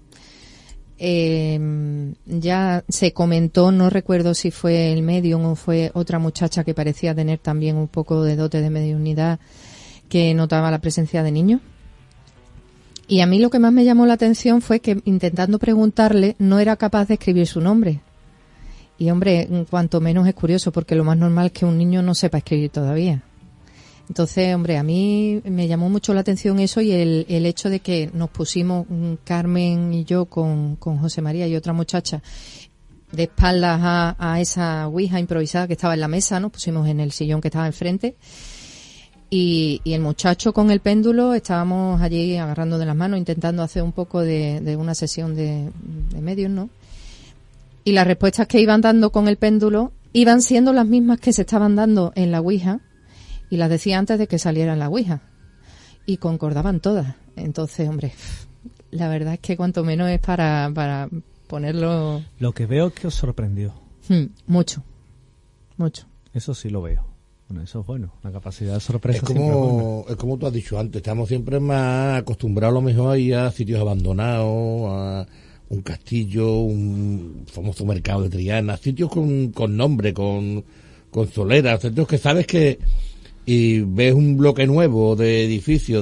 Speaker 7: Ya se comentó, no recuerdo si fue el medium o fue otra muchacha que parecía tener también un poco de dote de mediunidad, que notaba la presencia de niños. Y a mí lo que más me llamó la atención fue que intentando preguntarle no era capaz de escribir su nombre. Y hombre, cuanto menos es curioso, porque lo más normal es que un niño no sepa escribir todavía. Entonces, hombre, a mí me llamó mucho la atención eso y el hecho de que nos pusimos, Carmen y yo, con José María y otra muchacha, de espaldas a esa ouija improvisada que estaba en la mesa, nos pusimos en el sillón que estaba enfrente. Y el muchacho con el péndulo, estábamos allí agarrando de las manos, intentando hacer un poco de una sesión de medios, ¿no? Y las respuestas que iban dando con el péndulo iban siendo las mismas que se estaban dando en la ouija, y las decía antes de que saliera en la ouija. Y concordaban todas. Entonces, hombre, la verdad es que cuanto menos es para ponerlo...
Speaker 2: Lo que veo es que os sorprendió.
Speaker 7: Mucho.
Speaker 2: Eso sí lo veo. Bueno, eso es bueno. La capacidad de sorpresa
Speaker 6: es como tú has dicho antes. Estamos siempre más acostumbrados a lo mejor a ir a sitios abandonados, a un castillo, un famoso mercado de Triana, sitios con nombre, con con soleras, centros que sabes que, y ves un bloque nuevo de edificio,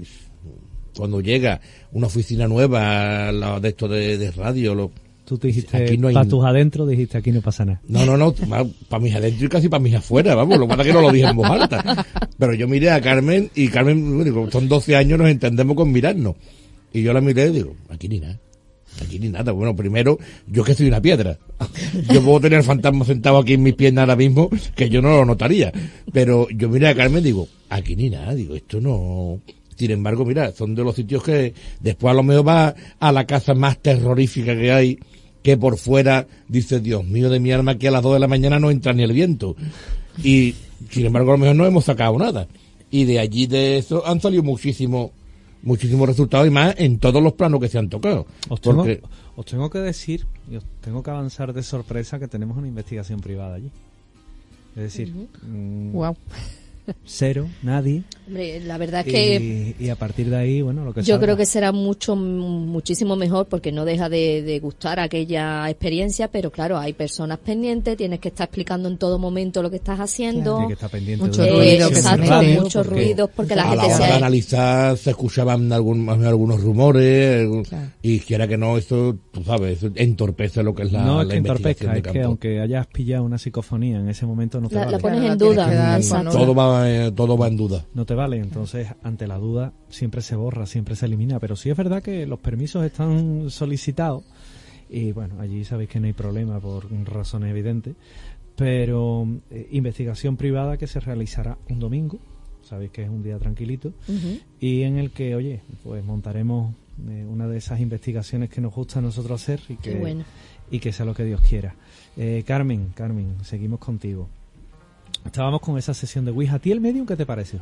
Speaker 6: cuando llega una oficina nueva, de esto de radio,
Speaker 2: Tú te dijiste,
Speaker 6: aquí no hay...
Speaker 2: para tus adentros, dijiste, aquí no pasa nada.
Speaker 6: No, para mis adentro y casi para mis afuera, vamos, lo que pasa es que no lo dije en voz alta. Pero yo miré a Carmen, y Carmen, digo, son 12 años, nos entendemos con mirarnos. Y yo la miré y digo, aquí ni nada. Bueno, primero, yo que soy una piedra. Yo puedo tener fantasma sentado aquí en mis piernas ahora mismo, que yo no lo notaría. Pero yo miré a Carmen y digo, aquí ni nada, digo, esto no... Sin embargo, mira, son de los sitios que después a lo mejor va a la casa más terrorífica que hay, que por fuera dice, Dios mío de mi alma, que a las 2 de la mañana no entra ni el viento. Y sin embargo a lo mejor no hemos sacado nada. Y de allí de eso han salido muchísimos resultados, y más en todos los planos que se han tocado.
Speaker 2: Os tengo que decir, y os tengo que avanzar de sorpresa, que tenemos una investigación privada allí. Es decir,
Speaker 7: Wow.
Speaker 2: Cero, nadie.
Speaker 5: Hombre, la verdad es que
Speaker 2: y a partir de ahí, bueno, lo que
Speaker 5: yo
Speaker 2: salga.
Speaker 5: creo que será muchísimo mejor, porque no deja de gustar aquella experiencia, pero claro, hay personas pendientes, tienes que estar explicando en todo momento lo que estás haciendo.
Speaker 2: Tiene que estar pendiente
Speaker 7: Mucho
Speaker 2: de
Speaker 7: ruido que se
Speaker 5: exacto,
Speaker 7: mete.
Speaker 5: muchos ruidos, porque la
Speaker 6: a la
Speaker 5: gente
Speaker 6: hora de
Speaker 5: se...
Speaker 6: analizar se escuchaban algunos rumores,
Speaker 7: Claro.
Speaker 6: y quiera que no, eso, tú sabes, eso entorpece lo que es
Speaker 2: No es
Speaker 6: la
Speaker 2: que
Speaker 6: investigación
Speaker 2: entorpezca,
Speaker 6: de
Speaker 2: es que
Speaker 6: campo.
Speaker 2: aunque hayas pillado una psicofonía en ese momento no te
Speaker 5: La
Speaker 2: vale.
Speaker 5: pones
Speaker 7: Claro,
Speaker 5: en
Speaker 7: la tienes
Speaker 5: duda.
Speaker 7: que dar con
Speaker 5: Exacto.
Speaker 6: Todo va en duda.
Speaker 2: No te vale, entonces ante la duda siempre se borra, siempre se elimina, pero sí es verdad que los permisos están solicitados y bueno, allí sabéis que no hay problema por razones evidentes, pero investigación privada que se realizará un domingo, sabéis que es un día tranquilito,
Speaker 5: Ujú.
Speaker 2: y en el que, oye, pues montaremos una de esas investigaciones que nos gusta a nosotros hacer y
Speaker 5: Qué bueno.
Speaker 2: y que sea lo que Dios quiera. Carmen, seguimos contigo. Estábamos con esa sesión de Ouija. ¿A ti el medium qué te pareció?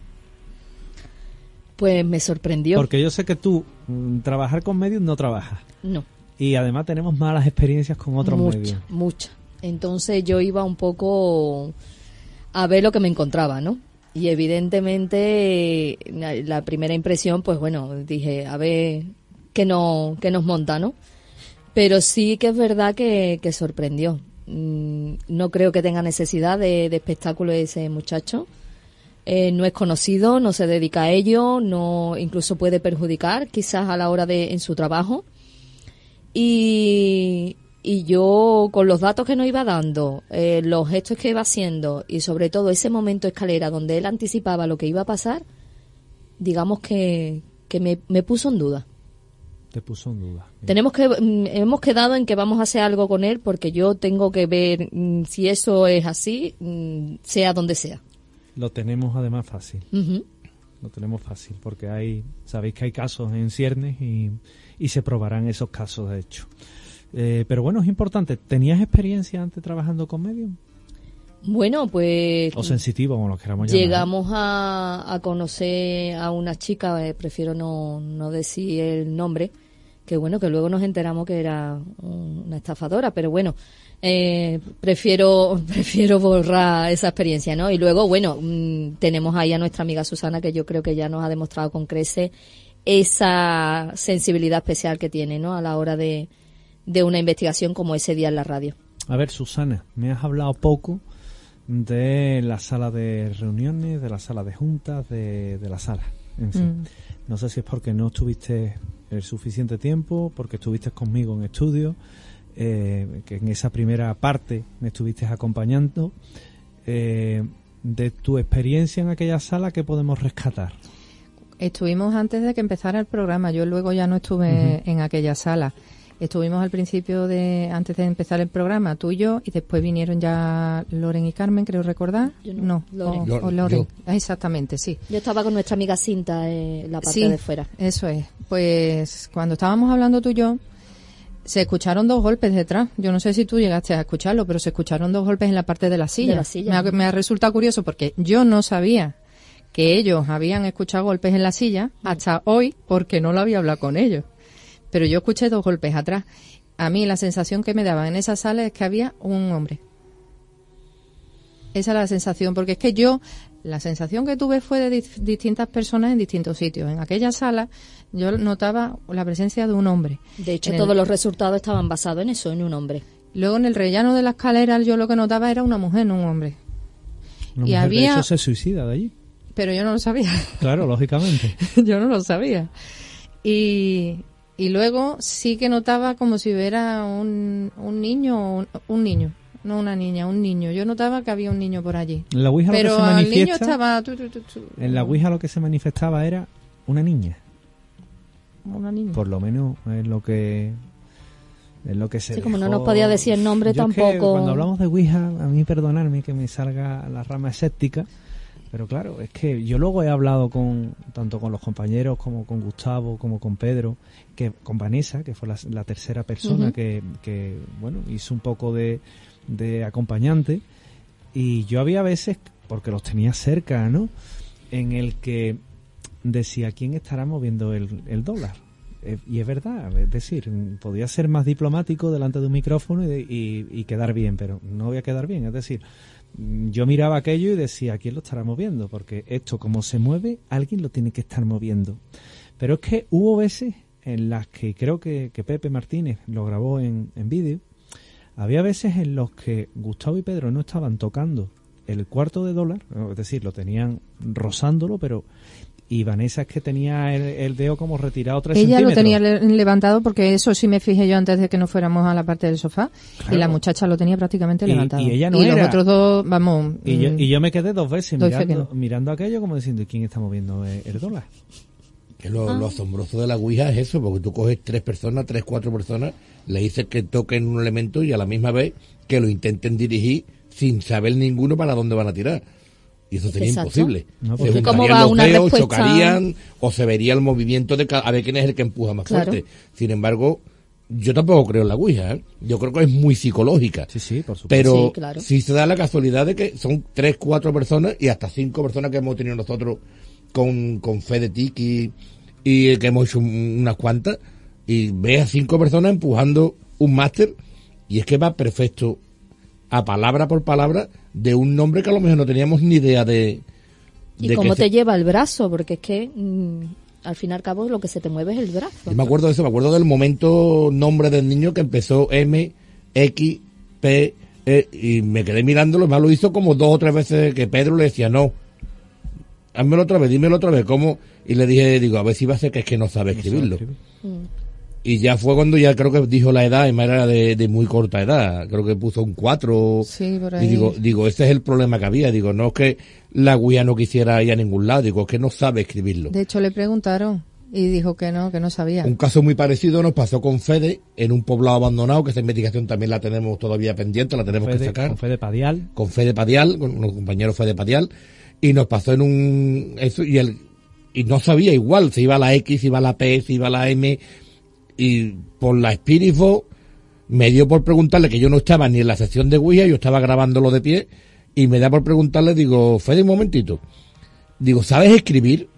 Speaker 5: Pues me sorprendió.
Speaker 2: Porque yo sé que tú, trabajar con medium no trabajas.
Speaker 5: No.
Speaker 2: Y además tenemos malas experiencias con otros medios.
Speaker 5: Mucha. Entonces yo iba un poco a ver lo que me encontraba, ¿no? Y evidentemente la primera impresión, pues bueno, dije, a ver qué nos monta, ¿no? Pero sí que es verdad que sorprendió. No creo que tenga necesidad de espectáculo ese muchacho. No es conocido, no se dedica a ello, no, incluso puede perjudicar quizás a la hora en su trabajo. Y yo, con los datos que nos iba dando, los gestos que iba haciendo y sobre todo ese momento escalera donde él anticipaba lo que iba a pasar, digamos que me puso en duda.
Speaker 2: Te puso en duda.
Speaker 5: Hemos quedado en que vamos a hacer algo con él, porque yo tengo que ver si eso es así, sea donde sea.
Speaker 2: Lo tenemos además fácil.
Speaker 5: Ujú.
Speaker 2: Lo tenemos fácil porque sabéis que hay casos en ciernes y se probarán esos casos, de hecho. Pero bueno, es importante. ¿Tenías experiencia antes trabajando con medium?
Speaker 5: Bueno, pues
Speaker 2: O sensitivo, como lo queramos llamar.
Speaker 5: llegamos a conocer a una chica, prefiero no decir el nombre, que bueno, que luego nos enteramos que era una estafadora, pero bueno, prefiero borrar esa experiencia, ¿no? Y luego, bueno, tenemos ahí a nuestra amiga Susana, que yo creo que ya nos ha demostrado con creces esa sensibilidad especial que tiene, ¿no? A la hora de una investigación como ese día en la radio.
Speaker 2: A ver, Susana, me has hablado poco de la sala de reuniones, de la sala de juntas, de la sala en sí. No sé si es porque no estuviste el suficiente tiempo, porque estuviste conmigo en estudio, que en esa primera parte me estuviste acompañando. De tu experiencia en aquella sala, ¿qué podemos rescatar?
Speaker 7: Estuvimos antes de que empezara el programa. Yo luego ya no estuve en aquella sala. Estuvimos al principio antes de empezar el programa, tú y yo, y después vinieron ya Loren y Carmen, creo recordar.
Speaker 5: Yo no, Loren.
Speaker 7: O Loren. Exactamente, sí.
Speaker 5: Yo estaba con nuestra amiga Cinta en la parte
Speaker 7: Sí,
Speaker 5: de fuera.
Speaker 7: Eso es. Pues cuando estábamos hablando tú y yo, se escucharon 2 golpes detrás. Yo no sé si tú llegaste a escucharlo, pero se escucharon 2 golpes en la parte de la silla.
Speaker 5: De la silla.
Speaker 7: Me ha resultado curioso porque yo no sabía que ellos habían escuchado golpes en la silla hasta hoy, porque no lo había hablado con ellos. Pero yo escuché 2 golpes atrás. A mí la sensación que me daba en esa sala es que había un hombre. Esa es la sensación, porque es que la sensación que tuve fue de distintas personas en distintos sitios. En aquella sala yo notaba la presencia de un hombre.
Speaker 5: De hecho, todos los resultados estaban basados en eso, en un hombre.
Speaker 7: Luego en el rellano de la escalera yo lo que notaba era una mujer, no un hombre.
Speaker 2: Una
Speaker 7: Y
Speaker 2: mujer,
Speaker 7: había-
Speaker 2: de hecho, se suicida de allí.
Speaker 7: Pero yo no lo sabía.
Speaker 2: Claro, lógicamente.
Speaker 7: Yo no lo sabía. Y luego sí que notaba como si hubiera un niño, un niño, no una niña, un niño. Yo notaba que había un niño por allí.
Speaker 2: En la Ouija lo que
Speaker 7: Pero
Speaker 2: se
Speaker 7: el niño
Speaker 2: manifiesta...
Speaker 7: estaba...
Speaker 2: En la Ouija lo que se manifestaba era una niña.
Speaker 7: Una niña.
Speaker 2: Por lo menos es lo que se
Speaker 5: Sí, como no
Speaker 2: dejó.
Speaker 5: nos podía decir el nombre
Speaker 2: Yo es que
Speaker 5: tampoco.
Speaker 2: cuando hablamos de Ouija, a mí perdonadme que me salga la rama escéptica, pero claro, es que yo luego he hablado tanto con los compañeros como con Gustavo, como con Pedro, que con Vanessa, que fue la tercera persona
Speaker 5: Ujú.
Speaker 2: que bueno, hizo un poco de acompañante, y yo había veces, porque los tenía cerca, ¿no?, en el que decía, ¿quién estará moviendo el dólar? Y es verdad, es decir, podía ser más diplomático delante de un micrófono y quedar bien, pero no voy a quedar bien. Es decir, yo miraba aquello y decía, ¿quién lo estará moviendo? Porque esto, como se mueve, alguien lo tiene que estar moviendo. Pero es que hubo veces en las que creo que Pepe Martínez lo grabó en vídeo. Había veces en los que Gustavo y Pedro no estaban tocando el cuarto de dólar, es decir, lo tenían rozándolo, pero... Y Vanessa es que tenía el dedo como retirado 3
Speaker 7: Ella lo
Speaker 2: centímetros.
Speaker 7: tenía levantado porque eso sí me fijé yo antes de que nos fuéramos a la parte del sofá.
Speaker 2: Claro.
Speaker 7: Y la muchacha lo tenía prácticamente levantado.
Speaker 2: Y ella no
Speaker 7: los
Speaker 2: era.
Speaker 7: otros dos, vamos...
Speaker 2: Y yo me quedé 2 veces
Speaker 7: doy fe que no.
Speaker 2: mirando aquello como diciendo, ¿quién está moviendo el dólar?
Speaker 6: Que lo asombroso de la Ouija es eso, porque tú coges 3 personas, 3, 4 personas, le dices que toquen un elemento y a la misma vez que lo intenten dirigir sin saber ninguno para dónde van a tirar. Y eso sería
Speaker 5: Exacto.
Speaker 6: imposible.
Speaker 2: No,
Speaker 6: Se
Speaker 2: porque
Speaker 5: ¿cómo
Speaker 6: juntarían
Speaker 5: va
Speaker 6: los
Speaker 5: una
Speaker 6: dedos,
Speaker 5: respuesta?
Speaker 6: chocarían, o se vería el movimiento de a ver quién es el que empuja más
Speaker 5: Claro.
Speaker 6: fuerte. Sin embargo, yo tampoco creo en la Ouija, ¿eh? Yo creo que es muy psicológica.
Speaker 2: Sí, sí, por supuesto.
Speaker 6: Pero
Speaker 5: Sí, claro.
Speaker 6: sí se da la casualidad de que son 3, 4 personas y hasta 5 personas que hemos tenido nosotros con fe de Tiki y que hemos hecho unas cuantas, y ves a 5 personas empujando un máster y es que va perfecto a palabra por palabra de un nombre que a lo mejor no teníamos ni idea de
Speaker 5: ¿Y
Speaker 6: que
Speaker 5: cómo
Speaker 6: se-
Speaker 5: te lleva el brazo? Porque es que al fin y al cabo lo que se te mueve es el brazo.
Speaker 6: Yo me acuerdo de eso, me acuerdo del momento nombre del niño que empezó M, X, P, E, y me quedé mirándolo, más lo hizo como 2 o 3 veces que Pedro le decía, no, házmelo otra vez, dímelo otra vez, ¿cómo? Y le dije, digo, a ver si va a ser que es que no sabe escribirlo. Y ya fue cuando ya creo que dijo la edad, además era de muy corta edad, creo que puso un 4.
Speaker 7: Sí, por
Speaker 6: Y
Speaker 7: ahí.
Speaker 6: digo, ese es el problema que había, digo, no es que la Ouija no quisiera ir a ningún lado, digo, es que no sabe escribirlo.
Speaker 7: De hecho, le preguntaron y dijo que no sabía.
Speaker 6: Un caso muy parecido nos pasó con Fede en un poblado abandonado, que esa investigación también la tenemos todavía pendiente, la tenemos que sacar.
Speaker 2: Con Fede Padial.
Speaker 6: Con Fede Padial, con un compañero Fede Padial, y nos pasó en un... eso y no sabía igual, se iba a la X, se iba a la P, se iba a la M, y por la Spirit Box me dio por preguntarle, que yo no estaba ni en la sección de Ouija, yo estaba grabándolo de pie, y me da por preguntarle, digo, Fede, un momentito, digo, ¿sabes escribir?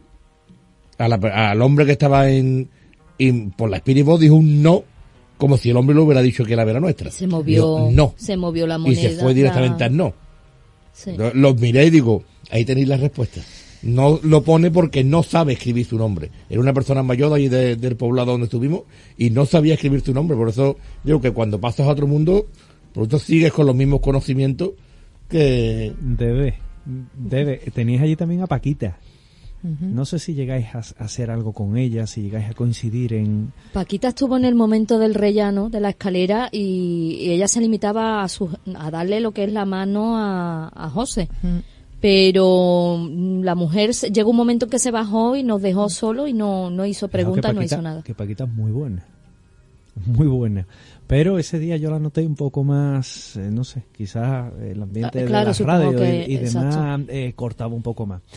Speaker 6: Al hombre que estaba y por la Spirit Box dijo un no, como si el hombre le hubiera dicho que la era nuestra.
Speaker 5: Se movió,
Speaker 6: Digo, no.
Speaker 5: se movió la
Speaker 6: Y
Speaker 5: moneda.
Speaker 6: se fue directamente al no.
Speaker 5: Sí.
Speaker 6: Los miré y digo, ahí tenéis la respuesta. No lo pone porque no sabe escribir su nombre. Era una persona mayor de allí del poblado donde estuvimos y no sabía escribir su nombre. Por eso digo que cuando pasas a otro mundo, por eso sigues con los mismos conocimientos que...
Speaker 2: Debe. Teníais allí también a Paquita. No sé si llegáis a hacer algo con ella, si llegáis a coincidir en...
Speaker 5: Paquita estuvo en el momento del rellano de la escalera y ella se limitaba a darle lo que es la mano a José. Pero la mujer llegó un momento en que se bajó y nos dejó solo y no hizo preguntas, no hizo nada.
Speaker 2: Que Paquita es muy buena. Muy buena. Pero ese día yo la noté un poco más, no sé, quizás el ambiente
Speaker 5: Claro,
Speaker 2: de la
Speaker 5: supongo
Speaker 2: radio
Speaker 5: que-
Speaker 2: y demás
Speaker 5: exacto.
Speaker 2: cortaba un poco más.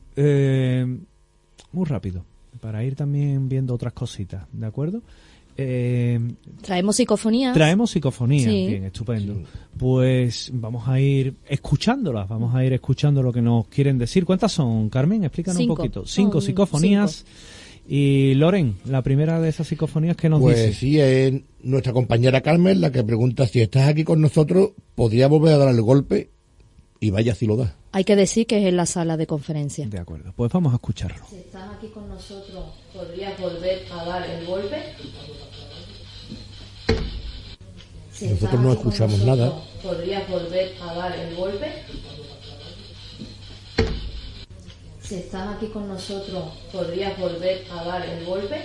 Speaker 2: Muy rápido, para ir también viendo otras cositas, ¿de acuerdo?
Speaker 5: Traemos psicofonías.
Speaker 2: Traemos psicofonía,
Speaker 5: Sí.
Speaker 2: bien, estupendo. Pues vamos a ir escuchándolas, vamos a ir escuchando lo que nos quieren decir. ¿Cuántas son, Carmen? Explícanos
Speaker 5: 5.
Speaker 2: un poquito. 5
Speaker 5: Son
Speaker 2: psicofonías. Y Loren, la primera de esas psicofonías que nos
Speaker 6: Pues
Speaker 2: dice.
Speaker 6: sí, es nuestra compañera Carmen la que pregunta si estás aquí con nosotros, ¿podría volver a dar el golpe? Y vaya si lo da.
Speaker 5: Hay que decir que es en la sala de conferencia.
Speaker 2: De acuerdo, pues vamos a escucharlo.
Speaker 5: Si estás aquí con nosotros, ¿podrías volver a dar el golpe?
Speaker 6: Nosotros no escuchamos nada.
Speaker 5: ¿Podrías volver a dar el golpe? Si estás aquí con nosotros, ¿podrías volver a dar el golpe?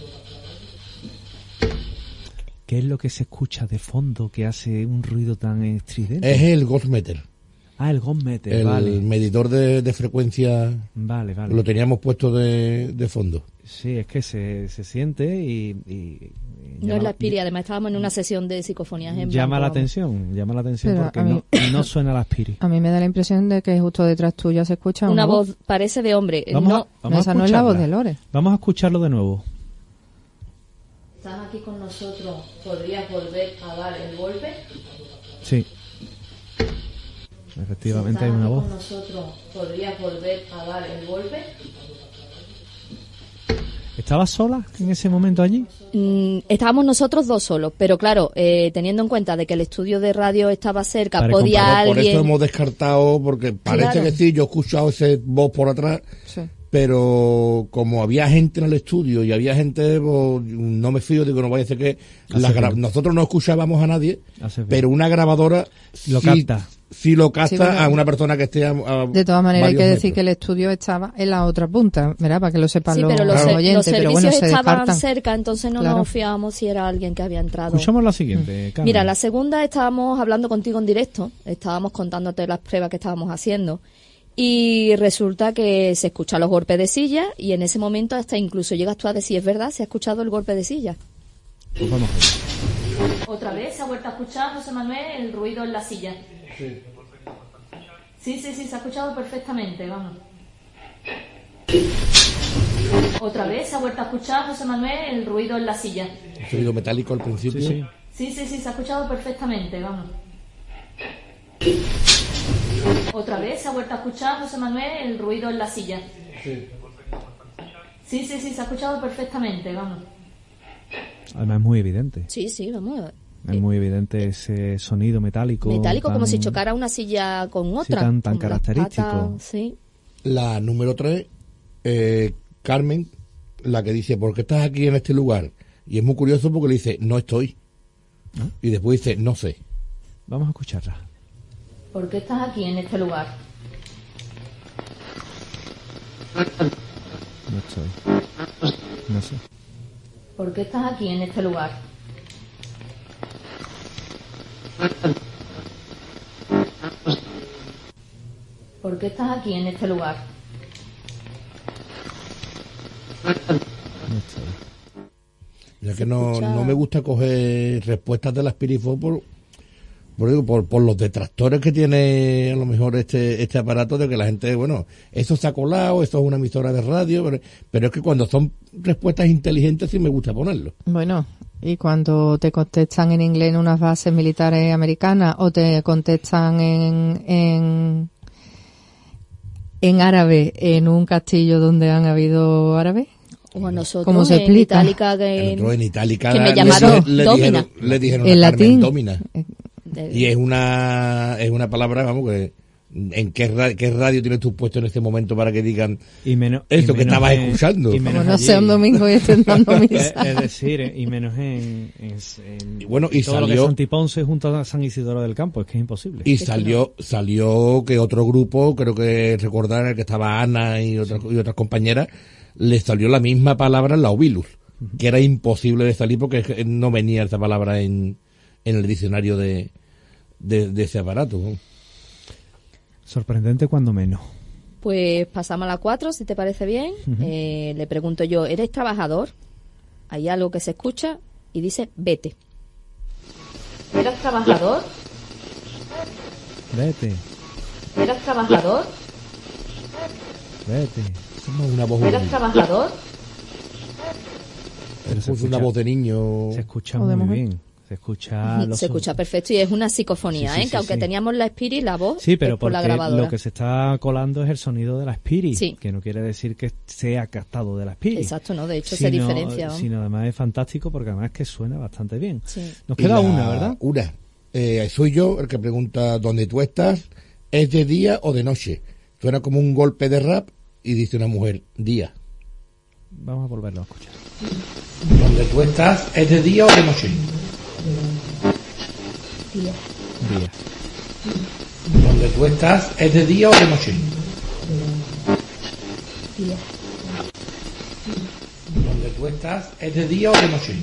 Speaker 2: ¿Qué es lo que se escucha de fondo que hace un ruido tan estridente?
Speaker 6: Es el Ghostmeter.
Speaker 2: El Ghostmeter,
Speaker 6: El
Speaker 2: vale.
Speaker 6: medidor de frecuencia.
Speaker 2: Vale.
Speaker 6: Lo teníamos puesto de fondo.
Speaker 2: Sí, es que se siente y
Speaker 5: No es la Spiri, además estábamos en una sesión de psicofonías en
Speaker 2: llama
Speaker 5: blanco,
Speaker 2: la
Speaker 5: vamos.
Speaker 2: atención
Speaker 7: Pero
Speaker 2: porque
Speaker 7: a mí-
Speaker 2: no suena la Spiri.
Speaker 7: A mí me da la impresión de que justo detrás tuya se escucha
Speaker 5: Una voz parece de hombre.
Speaker 2: Vamos a
Speaker 7: esa no es la voz de
Speaker 2: escucharla.
Speaker 7: Lore.
Speaker 2: Vamos a escucharlo de nuevo.
Speaker 5: ¿Estás aquí con nosotros? ¿Podrías volver a dar el golpe?
Speaker 2: Sí. Efectivamente hay una voz.
Speaker 5: con nosotros, ¿podrías volver a dar el golpe?
Speaker 2: ¿Estabas sola en ese momento allí?
Speaker 5: Estábamos nosotros dos solos, pero claro, teniendo en cuenta de que el estudio de radio estaba cerca,
Speaker 2: Para
Speaker 5: podía
Speaker 2: comparar,
Speaker 6: Por eso
Speaker 5: alguien...
Speaker 6: hemos descartado, porque parece
Speaker 5: Claro.
Speaker 6: que sí, yo he escuchado ese voz por atrás,
Speaker 7: Sí.
Speaker 6: pero como había gente en el estudio y había gente, pues, no me fío, digo, no vaya a ser que nosotros no escuchábamos a nadie,
Speaker 2: Haces bien.
Speaker 6: pero una grabadora
Speaker 2: Lo
Speaker 6: sí-
Speaker 2: capta.
Speaker 6: sí lo capta
Speaker 7: Sí, bueno.
Speaker 6: a una persona que esté a
Speaker 7: De todas maneras hay que
Speaker 6: varios
Speaker 7: decir
Speaker 6: metros.
Speaker 7: que el estudio estaba en la otra punta, ¿verdad? Para que lo sepan
Speaker 5: Sí,
Speaker 7: los,
Speaker 5: pero los,
Speaker 7: los
Speaker 5: los
Speaker 7: oyentes, pero
Speaker 5: servicios
Speaker 7: bueno, se
Speaker 5: estaban
Speaker 7: descartan.
Speaker 5: cerca, entonces no
Speaker 7: Claro.
Speaker 5: nos fiábamos si era alguien que había entrado.
Speaker 2: Escuchamos la siguiente, Carmen.
Speaker 5: Mira, la segunda estábamos hablando contigo en directo, estábamos contándote las pruebas que estábamos haciendo y resulta que se escuchan los golpes de silla y en ese momento hasta incluso llegas tú a decir, es verdad, se ha escuchado el golpe de silla.
Speaker 2: Pues vamos a ver.
Speaker 5: Otra vez se ha vuelto a escuchar, José Manuel, el ruido en la silla. Sí, se ha escuchado perfectamente, vamos. Otra vez se ha vuelto a escuchar, José Manuel, el ruido en la silla.
Speaker 6: Un sonido metálico al principio.
Speaker 2: Sí.
Speaker 5: Sí, se ha escuchado perfectamente, vamos. Otra vez se ha vuelto a escuchar, José Manuel, el ruido en la silla. Sí, se ha escuchado perfectamente, vamos.
Speaker 2: Además es muy evidente.
Speaker 5: Sí, vamos.
Speaker 2: Es muy evidente ese sonido metálico.
Speaker 5: Metálico, como
Speaker 2: tan-
Speaker 5: si chocara una silla con otra.
Speaker 2: tan
Speaker 5: como las
Speaker 2: característico.
Speaker 5: patas, sí.
Speaker 6: La número 3, Carmen, la que dice, ¿por qué estás aquí en este lugar? Y es muy curioso porque le dice, no estoy. Y después dice, no sé.
Speaker 2: Vamos a escucharla.
Speaker 5: ¿Por qué estás aquí en este lugar?
Speaker 2: No estoy. No sé.
Speaker 5: ¿Por qué estás aquí en este lugar? ¿Por qué estás aquí en este lugar?
Speaker 2: No estoy.
Speaker 6: Ya que no me gusta coger respuestas de las Spirifo por los detractores que tiene a lo mejor este aparato de que la gente, bueno, eso se ha colado, eso es una emisora de radio, pero es que cuando son respuestas inteligentes sí me gusta ponerlo.
Speaker 7: Bueno, y cuando te contestan en inglés en unas bases militares americanas o te contestan en árabe en un castillo donde han habido árabes.
Speaker 5: O a nosotros
Speaker 7: ¿Cómo se
Speaker 5: en
Speaker 7: explica?
Speaker 5: Itálica
Speaker 6: El otro en Itálica
Speaker 5: que me
Speaker 6: le
Speaker 5: llamaron
Speaker 6: dijeron-
Speaker 5: Domina.
Speaker 6: le dijeron
Speaker 7: En
Speaker 6: a Carmen
Speaker 7: latín.
Speaker 6: Domina. Y es una palabra, vamos, que ¿en qué radio tienes tú puesto en este momento para que digan
Speaker 2: Y menos,
Speaker 6: eso
Speaker 2: y
Speaker 6: que
Speaker 2: menos
Speaker 6: estabas
Speaker 2: en-
Speaker 6: escuchando?
Speaker 2: y menos
Speaker 7: Como no
Speaker 2: allí.
Speaker 7: sea un domingo y estén dando misa.
Speaker 2: Es decir, y menos en
Speaker 6: Y bueno, y
Speaker 2: todo lo que es
Speaker 6: salió-
Speaker 2: Santiponce junto a San Isidoro del Campo, es que es imposible.
Speaker 6: Y salió que otro grupo, creo que recordar el que estaba Ana y otras compañeras, le salió la misma palabra en la Ovilus, que era imposible de salir porque no venía esa palabra en el diccionario de ese aparato. ¿no?
Speaker 2: Sorprendente cuando menos.
Speaker 5: Pues pasamos a la 4, si te parece bien. Le pregunto yo, ¿eres trabajador? Hay algo que se escucha y dice, vete. ¿Eres trabajador?
Speaker 2: Vete,
Speaker 5: ¿Eres trabajador?
Speaker 2: vete.
Speaker 6: Como una voz,
Speaker 5: ¿Eres trabajador?
Speaker 2: Pero se
Speaker 6: puso una
Speaker 2: escucha-
Speaker 6: voz de niño.
Speaker 2: Se escucha
Speaker 7: O de
Speaker 2: muy
Speaker 7: mujer.
Speaker 2: bien. Se escucha los
Speaker 5: Se escucha perfecto y es una psicofonía,
Speaker 2: Sí, sí,
Speaker 5: que aunque
Speaker 2: sí.
Speaker 5: teníamos la Spiri, la voz
Speaker 2: Sí, pero
Speaker 5: es por la
Speaker 2: porque
Speaker 5: grabadora.
Speaker 2: lo que se está colando es el sonido de la Spiri,
Speaker 5: Sí.
Speaker 2: que no quiere decir que sea captado de la Spiri.
Speaker 5: Exacto, ¿no? De hecho se diferencia. ¿no?
Speaker 2: Sino además es fantástico porque además es que suena bastante bien.
Speaker 5: Sí.
Speaker 2: Nos
Speaker 6: Y
Speaker 2: queda una, ¿verdad?
Speaker 6: Una. Soy yo el que pregunta dónde tú estás, ¿es de día o de noche? Suena como un golpe de rap y dice una mujer, día.
Speaker 2: Vamos a volverlo a escuchar.
Speaker 6: ¿Dónde tú estás, es de día o de noche?
Speaker 3: Día.
Speaker 2: Día.
Speaker 6: Donde tú estás, ¿es de día o de noche?
Speaker 3: Día.
Speaker 6: Donde tú estás, ¿es de día o de noche?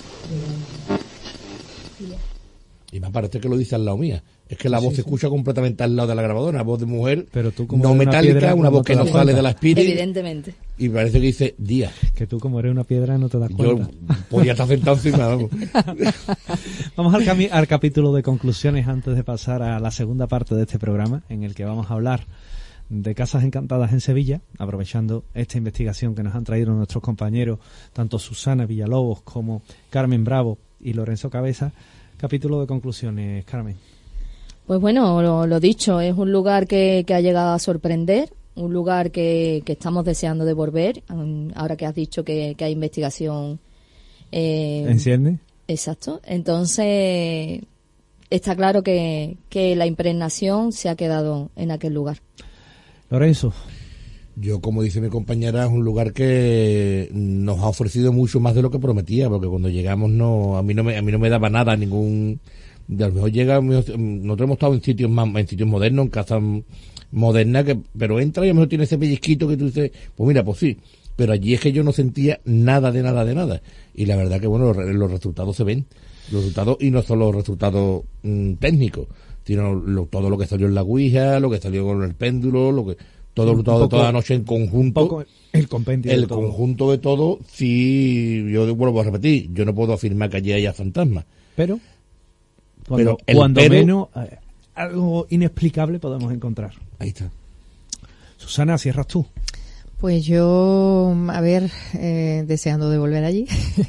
Speaker 3: Día.
Speaker 6: Y me parece que lo dice al lado mía. Es que la voz se escucha completamente al lado de la grabadora, una voz de mujer,
Speaker 2: Pero tú como
Speaker 6: no
Speaker 2: eres una
Speaker 6: metálica,
Speaker 2: piedra,
Speaker 6: una
Speaker 2: no
Speaker 6: voz
Speaker 2: te
Speaker 6: que no
Speaker 2: das
Speaker 6: sale
Speaker 2: cuenta.
Speaker 6: de la spirit,
Speaker 5: Evidentemente.
Speaker 6: y parece que dice día.
Speaker 2: Que tú, como eres una piedra, no te das
Speaker 6: Yo
Speaker 2: cuenta.
Speaker 6: podía estar sentado encima, vamos.
Speaker 2: Vamos al capítulo de conclusiones antes de pasar a la segunda parte de este programa, en el que vamos a hablar de Casas Encantadas en Sevilla, aprovechando esta investigación que nos han traído nuestros compañeros, tanto Susana Villalobos como Carmen Bravo y Lorenzo Cabeza. Capítulo de conclusiones, Carmen.
Speaker 5: Pues bueno, lo dicho, es un lugar que ha llegado a sorprender, un lugar que estamos deseando de volver, ahora que has dicho que hay investigación.
Speaker 2: ¿Enciende?
Speaker 5: Exacto. Entonces, está claro que la impregnación se ha quedado en aquel lugar.
Speaker 2: Lorenzo.
Speaker 6: Yo, como dice mi compañera, es un lugar que nos ha ofrecido mucho más de lo que prometía, porque cuando llegamos a mí no me daba nada, ningún. A lo mejor nosotros hemos estado en sitios modernos, en casas modernas, pero entra y a lo mejor tiene ese pellizquito que tú dices, pues mira, pues sí, pero allí es que yo no sentía nada de nada, y la verdad que bueno, los resultados se ven, los resultados, y no solo los resultados técnicos, sino todo lo que salió en la Ouija, lo que salió con el péndulo, todo de toda la noche en conjunto.
Speaker 2: Un poco el compendio.
Speaker 6: El conjunto de todo, sí, yo vuelvo a repetir, yo no puedo afirmar que allí haya fantasmas.
Speaker 2: Pero
Speaker 6: Pero
Speaker 2: cuando menos algo inexplicable podemos encontrar.
Speaker 6: Ahí está.
Speaker 2: Susana, cierras tú.
Speaker 7: Pues yo, a ver, deseando de volver allí.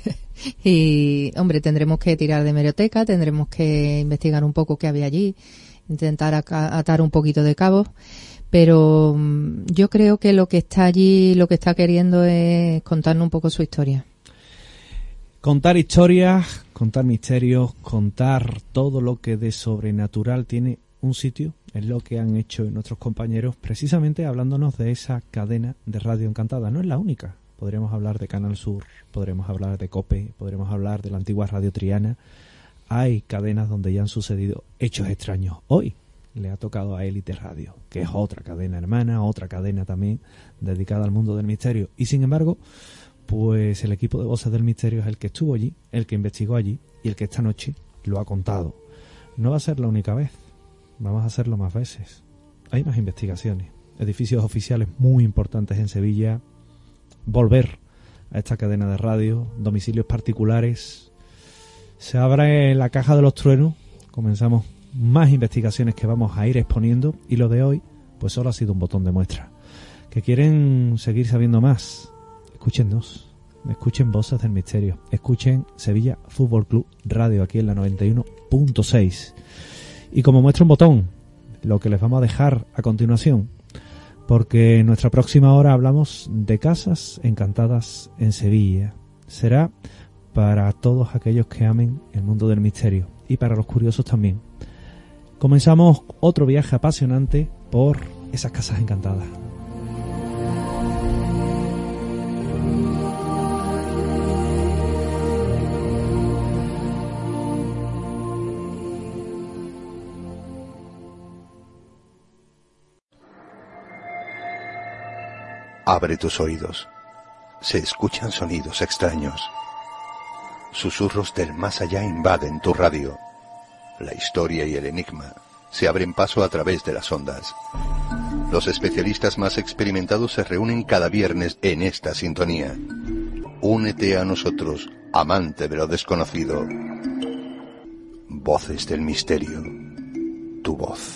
Speaker 7: Y, hombre, tendremos que tirar de hemeroteca, tendremos que investigar un poco qué había allí, intentar atar un poquito de cabos. Pero yo creo que lo que está allí, lo que está queriendo es contarnos un poco su historia.
Speaker 2: Contar historias, contar misterios, contar todo lo que de sobrenatural tiene un sitio, es lo que han hecho nuestros compañeros, precisamente hablándonos de esa cadena de Radio Encantada. No es la única. Podríamos hablar de Canal Sur, podríamos hablar de COPE, podríamos hablar de la antigua Radio Triana. Hay cadenas donde ya han sucedido hechos extraños. Hoy le ha tocado a Élite Radio, que es otra cadena hermana, otra cadena también dedicada al mundo del misterio. Y sin embargo, pues el equipo de Voces del Misterio es el que estuvo allí, el que investigó allí y el que esta noche lo ha contado. No va a ser la única vez, vamos a hacerlo más veces. Hay más investigaciones, edificios oficiales muy importantes en Sevilla, volver a esta cadena de radio, domicilios particulares. Se abre la caja de los truenos, comenzamos más investigaciones que vamos a ir exponiendo, y lo de hoy pues solo ha sido un botón de muestra. Que quieren seguir sabiendo más, escúchennos, escuchen Voces del Misterio, escuchen Sevilla Fútbol Club Radio aquí en la 91.6. Y como muestra un botón, lo que les vamos a dejar a continuación, porque en nuestra próxima hora hablamos de casas encantadas en Sevilla. Será para todos aquellos que amen el mundo del misterio y para los curiosos también. Comenzamos otro viaje apasionante por esas casas encantadas.
Speaker 8: Abre tus oídos. Se escuchan sonidos extraños. Susurros del más allá invaden tu radio. La historia y el enigma se abren paso a través de las ondas. Los especialistas más experimentados se reúnen cada viernes en esta sintonía. Únete a nosotros, amante de lo desconocido. Voces del Misterio. Tu voz.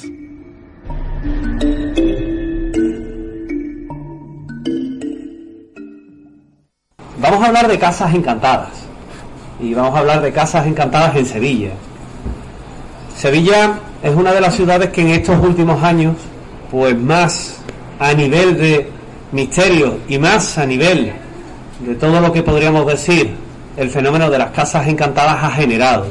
Speaker 9: Vamos a hablar de casas encantadas. Y vamos a hablar de casas encantadas en Sevilla. Sevilla es una de las ciudades que en estos últimos años, pues más a nivel de misterio y más a nivel de todo lo que podríamos decir el fenómeno de las casas encantadas ha generado.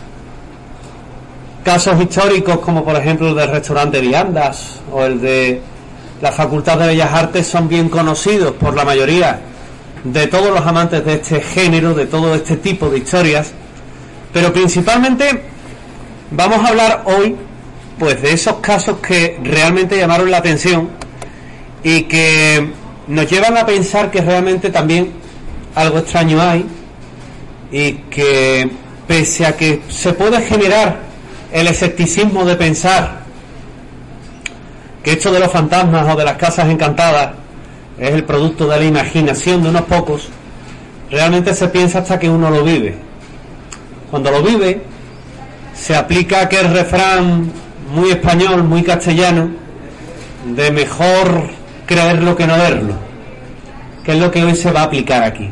Speaker 9: Casos históricos como por ejemplo el del restaurante Viandas o el de la Facultad de Bellas Artes son bien conocidos por la mayoría de todos los amantes de este género, de todo este tipo de historias, pero principalmente vamos a hablar hoy pues de esos casos que realmente llamaron la atención y que nos llevan a pensar que realmente también algo extraño hay, y que pese a que se puede generar el escepticismo de pensar que esto de los fantasmas o de las casas encantadas es el producto de la imaginación de unos pocos, realmente se piensa hasta que uno lo vive. Cuando lo vive, se aplica aquel refrán muy español, muy castellano, de mejor creerlo que no verlo, que es lo que hoy se va a aplicar aquí.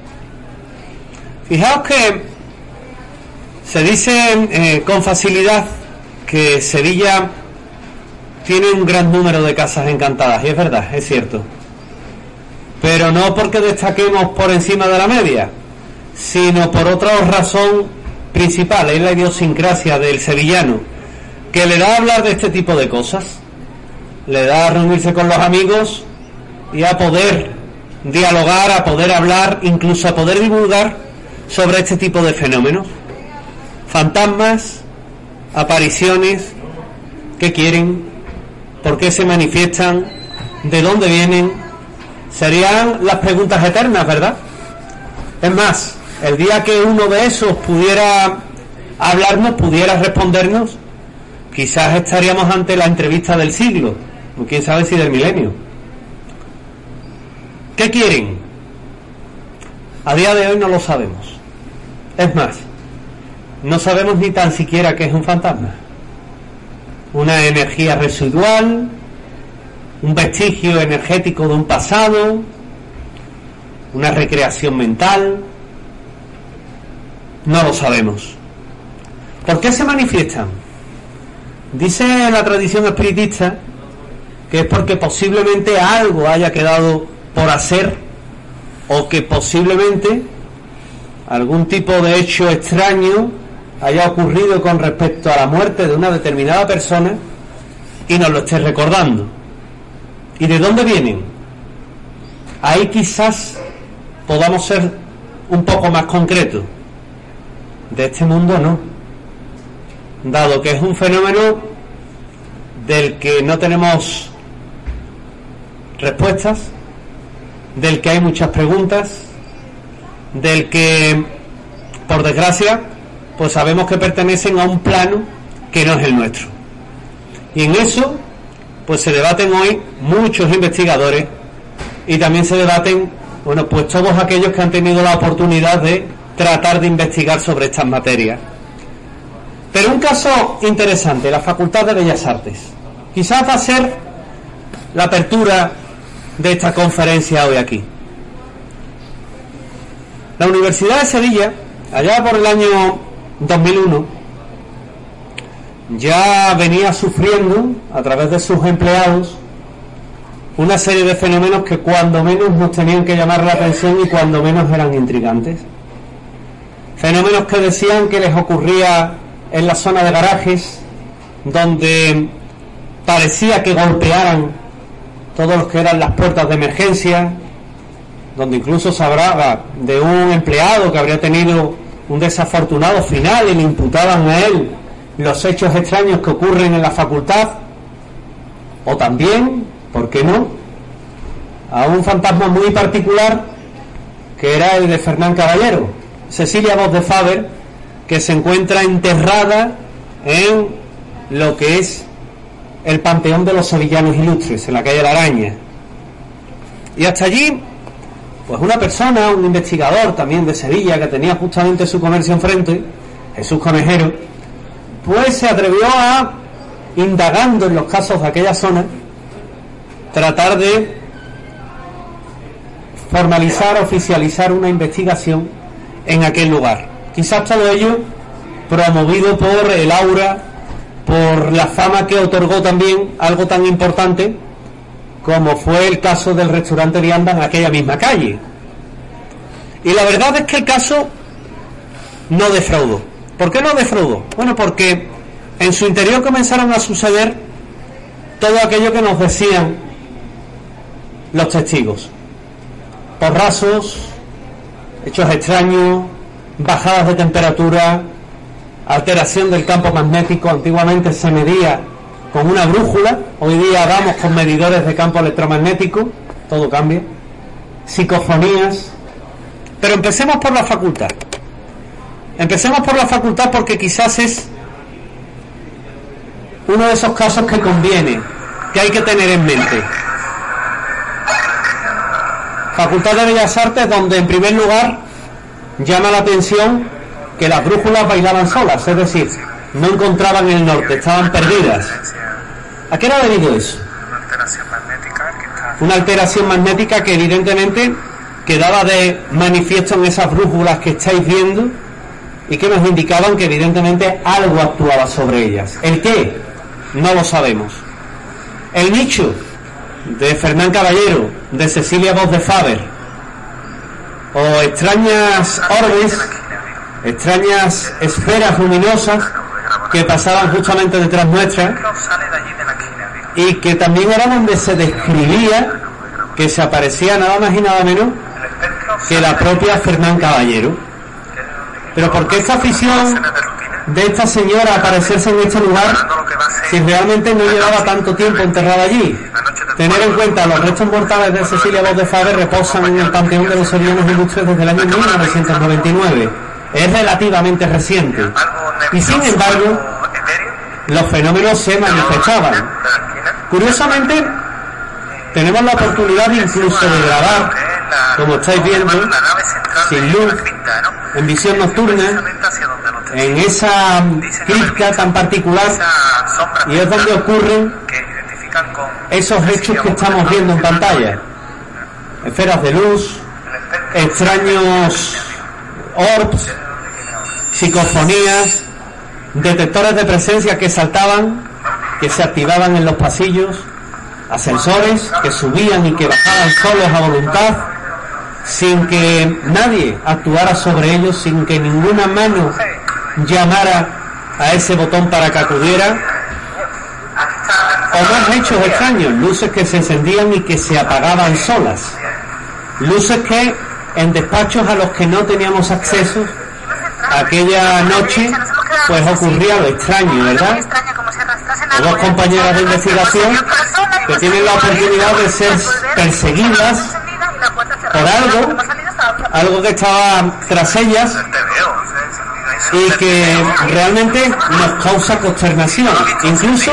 Speaker 9: Fijaos que se dice con facilidad que Sevilla tiene un gran número de casas encantadas, y es verdad, es cierto, pero no porque destaquemos por encima de la media, sino por otra razón principal. Es la idiosincrasia del sevillano, que le da a hablar de este tipo de cosas, le da a reunirse con los amigos y a poder dialogar, a poder hablar, incluso a poder divulgar sobre este tipo de fenómenos. Fantasmas, apariciones, ¿qué quieren? ¿Por qué se manifiestan? ¿De dónde vienen? Serían las preguntas eternas, ¿verdad? Es más, el día que uno de esos pudiera hablarnos, pudiera respondernos, quizás estaríamos ante la entrevista del siglo, o quién sabe si del milenio. ¿Qué quieren? A día de hoy no lo sabemos. Es más, no sabemos ni tan siquiera qué es un fantasma. Una energía residual, un vestigio energético de un pasado, una recreación mental. No lo sabemos. ¿Por qué se manifiestan? Dice la tradición espiritista que es porque posiblemente algo haya quedado por hacer, o que posiblemente algún tipo de hecho extraño haya ocurrido con respecto a la muerte de una determinada persona y nos lo esté recordando. ¿Y de dónde vienen? Ahí quizás podamos ser un poco más concretos. De este mundo no, dado que es un fenómeno del que no tenemos respuestas, del que hay muchas preguntas, del que, por desgracia, pues sabemos que pertenecen a un plano que no es el nuestro. Y en eso pues se debaten hoy muchos investigadores, y también se debaten, bueno, pues todos aquellos que han tenido la oportunidad de tratar de investigar sobre estas materias. Pero un caso interesante, la Facultad de Bellas Artes, quizás va a ser la apertura de esta conferencia hoy aquí. La Universidad de Sevilla, allá por el año 2001, ya venía sufriendo, a través de sus empleados, una serie de fenómenos que cuando menos nos tenían que llamar la atención y cuando menos eran intrigantes. Fenómenos que decían que les ocurría en la zona de garajes, donde parecía que golpearan todos los que eran las puertas de emergencia, donde incluso se hablaba de un empleado que habría tenido un desafortunado final y le imputaban a él los hechos extraños que ocurren en la facultad, o también, ¿por qué no?, a un fantasma muy particular que era el de Fernán Caballero, Cecilia Voz de Faber, que se encuentra enterrada en lo que es el Panteón de los Sevillanos Ilustres, en la calle La Araña. Y hasta allí, pues una persona, un investigador también de Sevilla, que tenía justamente su comercio enfrente, Jesús Conejero, pues se atrevió a, indagando en los casos de aquella zona, tratar de formalizar, oficializar una investigación en aquel lugar. Quizás todo ello promovido por el aura, por la fama que otorgó también algo tan importante como fue el caso del restaurante Vianda en aquella misma calle. Y la verdad es que el caso no defraudó. ¿Por qué no defraudó? Bueno, porque en su interior comenzaron a suceder todo aquello que nos decían los testigos: porrazos, hechos extraños, bajadas de temperatura, alteración del campo magnético. Antiguamente se medía con una brújula, hoy día vamos con medidores de campo electromagnético, todo cambia. Psicofonías. Pero empecemos por la facultad. Empecemos por la facultad porque quizás es uno de esos casos que conviene, que hay que tener en mente. Facultad de Bellas Artes, donde en primer lugar llama la atención que las brújulas bailaban solas, es decir, no encontraban el norte, estaban perdidas. ¿A qué era debido eso? Una alteración magnética que evidentemente quedaba de manifiesto en esas brújulas que estáis viendo y que nos indicaban que evidentemente algo actuaba sobre ellas. ¿El qué? No lo sabemos. El nicho de Fernán Caballero, de Cecilia Voz de Faber, o extrañas orbes, extrañas esferas luminosas que pasaban justamente detrás nuestra y que también era donde se describía que se aparecía nada más y nada menos que la propia Fernán Caballero. Pero ¿por qué esta afición de esta señora a aparecerse en este lugar si realmente no llevaba tanto tiempo enterrada allí? Tener en cuenta, los restos mortales de Cecilia Voz de Faber reposan en el Panteón de los Sevillanos Ilustres desde el año 1999. Es relativamente reciente. Y sin embargo, los fenómenos se manifestaban. Curiosamente, tenemos la oportunidad incluso de grabar, como estáis viendo, sin luz, en visión nocturna, en esa cripta tan particular, y es donde ocurren esos hechos que estamos viendo en pantalla. Esferas de luz, extraños orbs, psicofonías, detectores de presencia que saltaban, que se activaban en los pasillos, ascensores que subían y que bajaban solos a voluntad, sin que nadie actuara sobre ellos, sin que ninguna mano llamara a ese botón para que acudiera, o más hechos extraños, luces que se encendían y que se apagaban solas, luces que en despachos a los que no teníamos acceso aquella noche, pues ocurría lo extraño, ¿verdad? O dos compañeras de investigación que tienen la oportunidad de ser perseguidas por algo que estaba tras ellas y que realmente nos causa consternación, incluso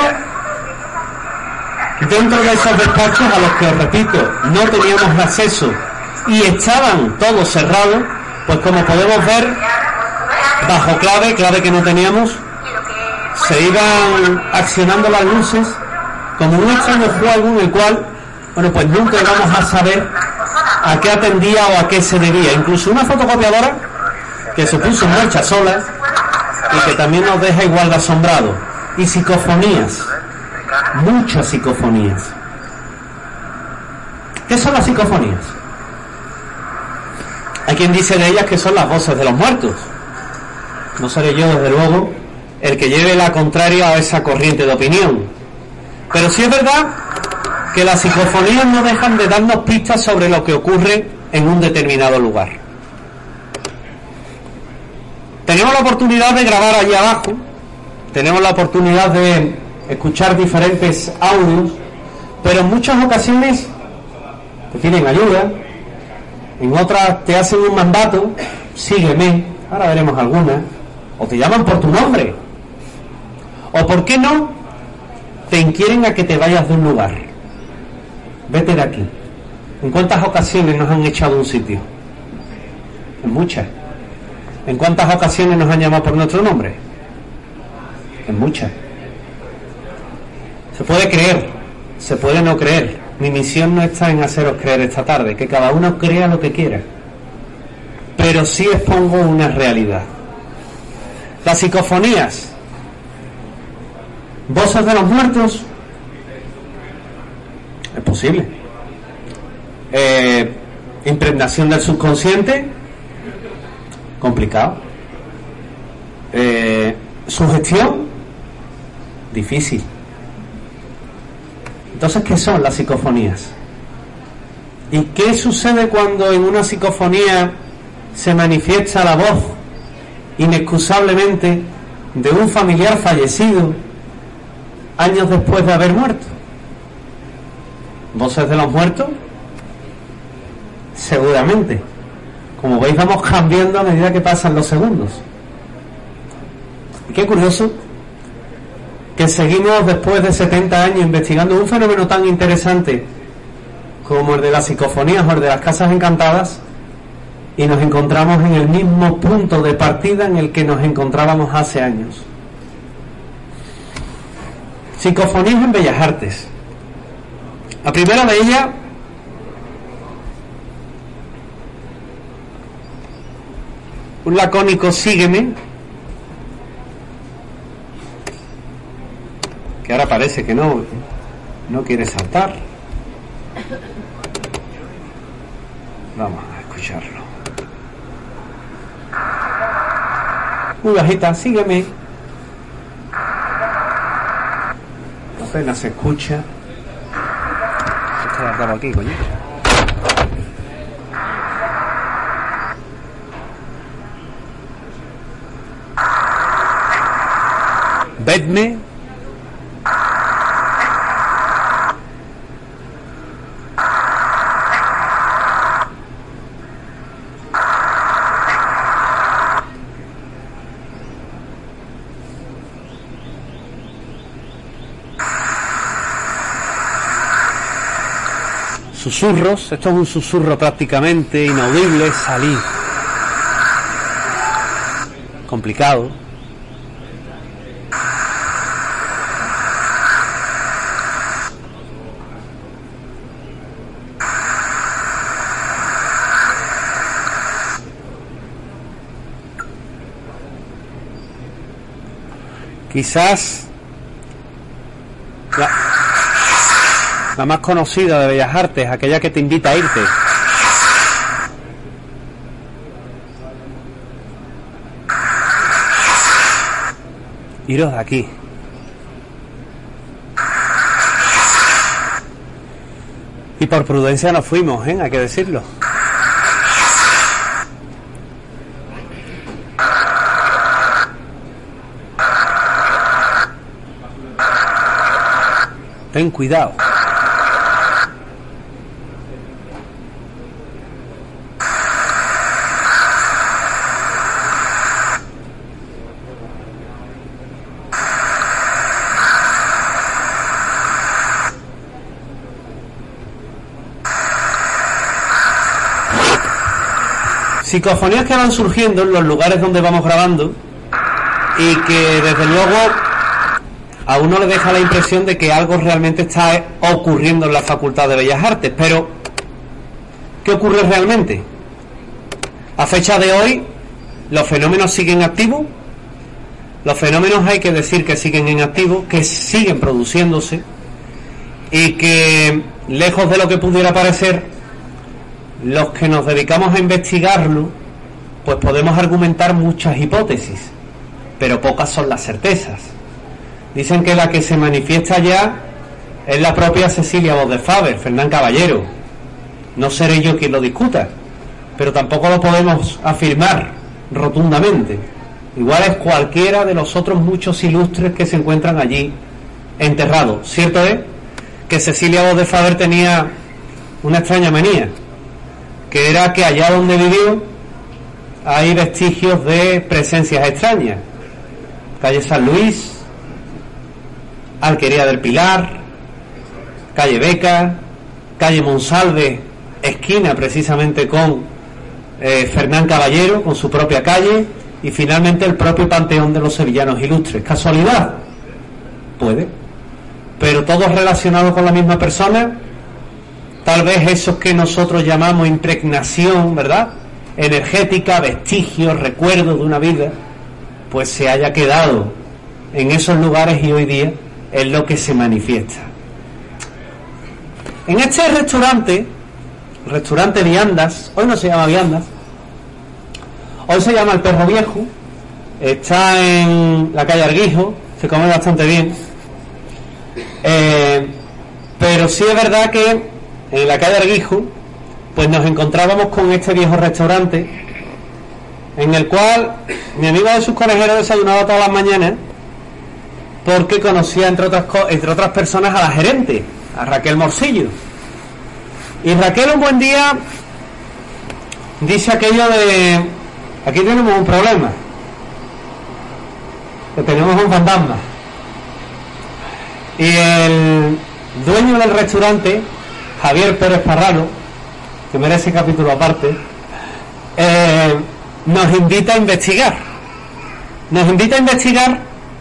Speaker 9: dentro de esos despachos a los que, os repito, no teníamos acceso y estaban todos cerrados, pues como podemos ver, bajo clave que no teníamos, se iban accionando las luces como un extraño juego en el cual, bueno, pues nunca vamos a saber a qué atendía o a qué se debía. Incluso una fotocopiadora que se puso en marcha sola y que también nos deja igual de asombrado. Y psicofonías, muchas psicofonías. ¿Qué son las psicofonías? Hay quien dice de ellas que son las voces de los muertos. No seré yo, desde luego, el que lleve la contraria a esa corriente de opinión. Pero sí es verdad que las psicofonías no dejan de darnos pistas sobre lo que ocurre en un determinado lugar. Tenemos la oportunidad de grabar allí abajo, tenemos la oportunidad de escuchar diferentes audios, pero en muchas ocasiones te piden ayuda, en otras te hacen un mandato, sígueme, ahora veremos algunas, o te llaman por tu nombre, o por qué no, te inquieren a que te vayas de un lugar. Vete de aquí. ¿En cuántas ocasiones nos han echado de un sitio? En muchas. ¿En cuántas ocasiones nos han llamado por nuestro nombre? En muchas. Se puede creer, se puede no creer. Mi misión no está en haceros creer esta tarde, que cada uno crea lo que quiera. Pero sí expongo una realidad. Las psicofonías, voces de los muertos, es posible. Impregnación del subconsciente, complicado. Sugestión, difícil. Entonces, ¿qué son las psicofonías? ¿Y qué sucede cuando en una psicofonía se manifiesta la voz inexcusablemente de un familiar fallecido años después de haber muerto. ¿Voces de los muertos? Seguramente. Como veis, vamos cambiando a medida que pasan los segundos. Y qué curioso que seguimos después de 70 años investigando un fenómeno tan interesante como el de las psicofonías o el de las casas encantadas, y nos encontramos en el mismo punto de partida en el que nos encontrábamos hace años. Psicofonías en Bellas Artes. La primera de ellas un lacónico sígueme, que ahora parece que no quiere saltar. Vamos a escucharlo. Muy bajita, sígueme. Apenas se escucha. Esto lo acabo aquí, coño. Vedme. Susurros, esto es un susurro prácticamente inaudible, salir. Complicado. Quizás la más conocida de Bellas Artes, aquella que te invita a irte. Iros de aquí. Y por prudencia nos fuimos, hay que decirlo. Ten cuidado. Psicofonías que van surgiendo en los lugares donde vamos grabando y que desde luego a uno le deja la impresión de que algo realmente está ocurriendo en la Facultad de Bellas Artes. Pero ¿qué ocurre realmente? A fecha de hoy, ¿los fenómenos siguen activos? Los fenómenos hay que decir que siguen en activo, que siguen produciéndose, y que lejos de lo que pudiera parecer, los que nos dedicamos a investigarlo, pues podemos argumentar muchas hipótesis, pero pocas son las certezas. Dicen que la que se manifiesta ya es la propia Cecilia Voz de Faber, Fernán Caballero. No seré yo quien lo discuta, pero tampoco lo podemos afirmar rotundamente. Igual es cualquiera de los otros muchos ilustres que se encuentran allí enterrados. Cierto es que Cecilia Voz de Faber tenía una extraña manía, que era que allá donde vivió hay vestigios de presencias extrañas. Calle San Luis, Alquería del Pilar, calle Beca, calle Monsalve, esquina precisamente con Fernán Caballero, con su propia calle, y finalmente el propio panteón de los sevillanos ilustres. ¿Casualidad? Puede. Pero todos relacionados con la misma persona. Tal vez esos que nosotros llamamos impregnación, ¿verdad?, energética, vestigios, recuerdos de una vida, pues se haya quedado en esos lugares y hoy día es lo que se manifiesta. En este restaurante, restaurante Viandas, hoy no se llama Viandas, hoy se llama El Perro Viejo, está en la calle Arguijo, se come bastante bien, pero sí es verdad que en la calle Arguijo pues nos encontrábamos con este viejo restaurante en el cual mi amigo Jesús Conejero desayunaba todas las mañanas porque conocía entre otras personas a la gerente, a Raquel Morcillo. Y Raquel un buen día dice aquello de: aquí tenemos un problema, que tenemos un fantasma. Y el dueño del restaurante, Javier Pérez Parralo, que merece capítulo aparte, nos invita a investigar. Nos invita a investigar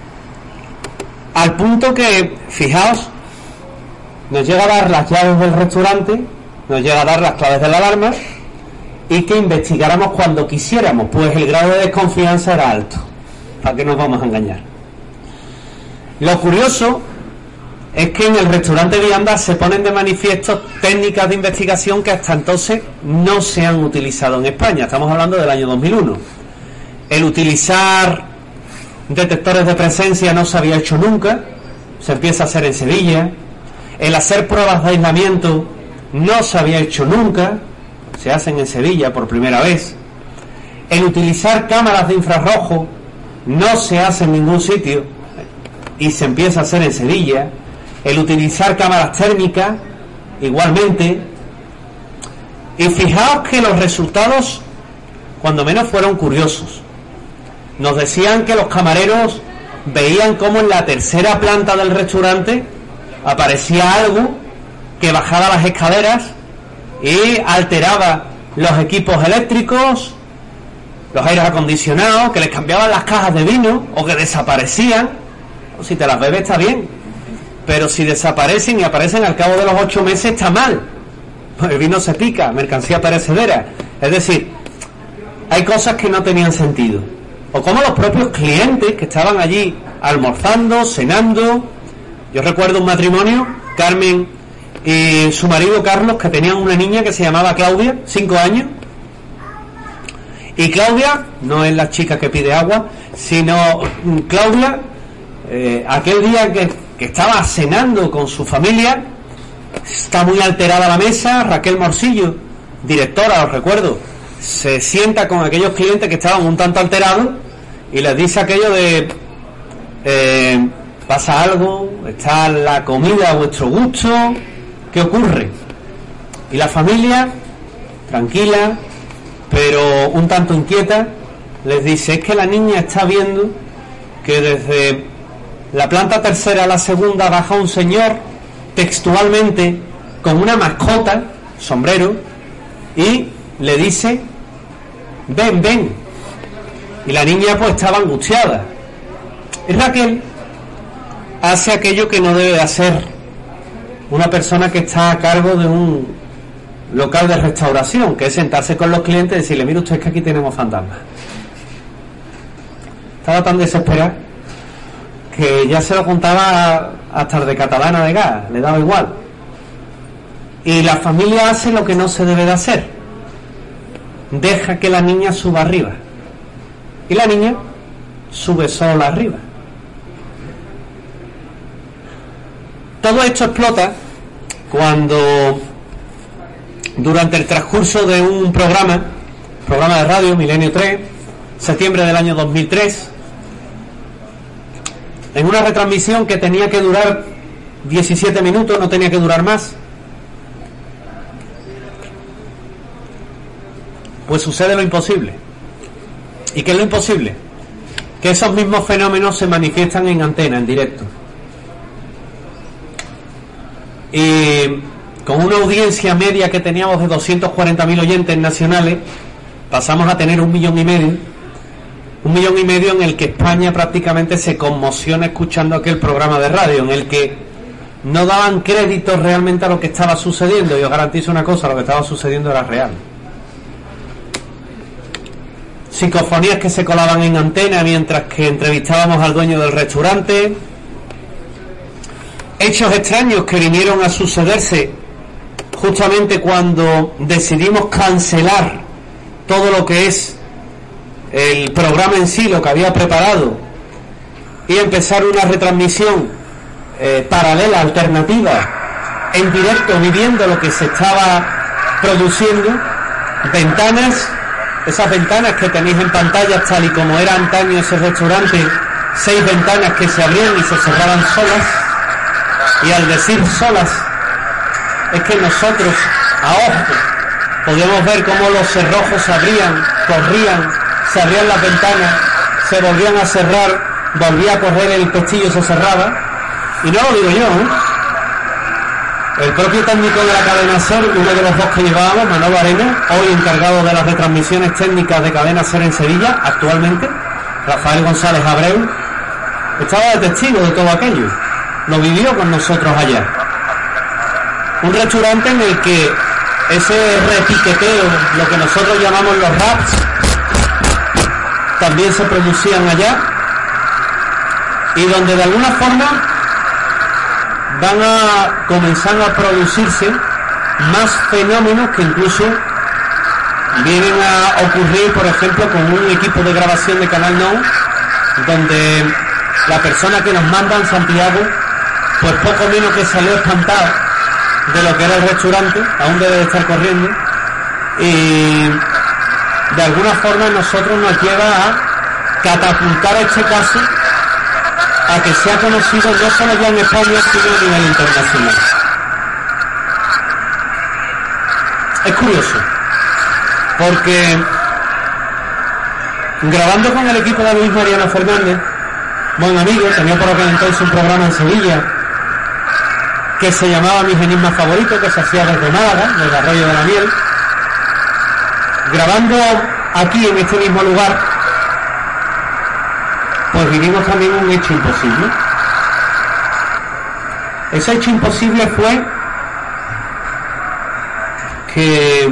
Speaker 9: al punto que, fijaos, nos llega a dar las llaves del restaurante, nos llega a dar las claves de la alarma y que investigáramos cuando quisiéramos, pues el grado de desconfianza era alto. ¿Para qué nos vamos a engañar? Lo curioso es que en el restaurante Vianda se ponen de manifiesto técnicas de investigación que hasta entonces no se han utilizado en España. Estamos hablando del año 2001. El utilizar detectores de presencia no se había hecho nunca, se empieza a hacer en Sevilla. El hacer pruebas de aislamiento no se había hecho nunca, se hacen en Sevilla por primera vez. El utilizar cámaras de infrarrojo no se hace en ningún sitio y se empieza a hacer en Sevilla. El utilizar cámaras térmicas igualmente. Y fijaos que los resultados cuando menos fueron curiosos. Nos decían que los camareros veían como en la tercera planta del restaurante aparecía algo que bajaba las escaleras y alteraba los equipos eléctricos, los aires acondicionados, que les cambiaban las cajas de vino o que desaparecían. O si te las bebes está bien, pero si desaparecen y aparecen al cabo de los 8 meses está mal. El vino se pica, mercancía perecedera. Es decir, hay cosas que no tenían sentido. O como los propios clientes que estaban allí almorzando, cenando. Yo recuerdo un matrimonio, Carmen y su marido Carlos, que tenían una niña que se llamaba Claudia, 5 años. Y Claudia no es la chica que pide agua, sino Claudia, aquel día que estaba cenando con su familia, está muy alterada la mesa. Raquel Morcillo, directora, os recuerdo, se sienta con aquellos clientes que estaban un tanto alterados y les dice aquello de pasa algo, está la comida a vuestro gusto, ¿qué ocurre? Y la familia, tranquila pero un tanto inquieta, les dice: es que la niña está viendo que desde la planta tercera a la segunda baja un señor, textualmente, con una mascota, sombrero, y le dice: ven, ven. Y la niña pues estaba angustiada. Y Raquel hace aquello que no debe hacer una persona que está a cargo de un local de restauración, que es sentarse con los clientes y decirle: mire usted, es que aquí tenemos fantasmas. Estaba tan desesperada que ya se lo contaba hasta el de catalana de gas, le daba igual. Y la familia hace lo que no se debe de hacer: deja que la niña suba arriba. Y la niña sube sola arriba. Todo esto explota cuando, durante el transcurso de un programa de radio, Milenio 3, septiembre del año 2003, en una retransmisión que tenía que durar 17 minutos, no tenía que durar más, pues sucede lo imposible. ¿Y qué es lo imposible? Que esos mismos fenómenos se manifiestan en antena, en directo. Y con una audiencia media que teníamos de 240.000 oyentes nacionales, pasamos a tener 1,5 millones. 1,5 millones en el que España prácticamente se conmociona escuchando aquel programa de radio, en el que no daban crédito realmente a lo que estaba sucediendo. Y os garantizo una cosa: lo que estaba sucediendo era real. Psicofonías que se colaban en antena mientras que entrevistábamos al dueño del restaurante. Hechos extraños que vinieron a sucederse justamente cuando decidimos cancelar todo lo que es el programa en sí, lo que había preparado, y empezar una retransmisión paralela, alternativa, en directo, viviendo lo que se estaba produciendo. Ventanas esas ventanas que tenéis en pantalla, tal y como era antaño ese restaurante, 6 ventanas que se abrían y se cerraban solas. Y al decir solas, es que nosotros a ojo podíamos ver cómo los cerrojos se abrían, corrían, se abrían las ventanas, se volvían a cerrar, volvía a correr el pestillo, se cerraba. Y no lo digo yo, ¿eh? El propio técnico de la cadena SER, uno de los dos que llevábamos, Manolo Arena, hoy encargado de las retransmisiones técnicas de cadena SER en Sevilla, actualmente, Rafael González Abreu, estaba de testigo de todo aquello, lo vivió con nosotros allá. Un restaurante en el que ese repiqueteo, lo que nosotros llamamos los raps, también se producían allá, y donde de alguna forma van a comenzar a producirse más fenómenos que incluso vienen a ocurrir, por ejemplo, con un equipo de grabación de Canal Nou, donde la persona que nos manda en Santiago, pues poco menos que salió espantada de lo que era el restaurante, aún debe de estar corriendo, y de alguna forma nosotros nos lleva a catapultar este caso a que sea conocido no solo ya en España, sino a nivel internacional. Es curioso, porque grabando con el equipo de Luis Mariano Fernández, buen amigo, tenía por aquel entonces un programa en Sevilla que se llamaba Mis Enigmas Favoritos, que se hacía desde Málaga, desde Arroyo de la Miel. Grabando aquí en este mismo lugar, pues vivimos también un hecho imposible. Ese hecho imposible fue que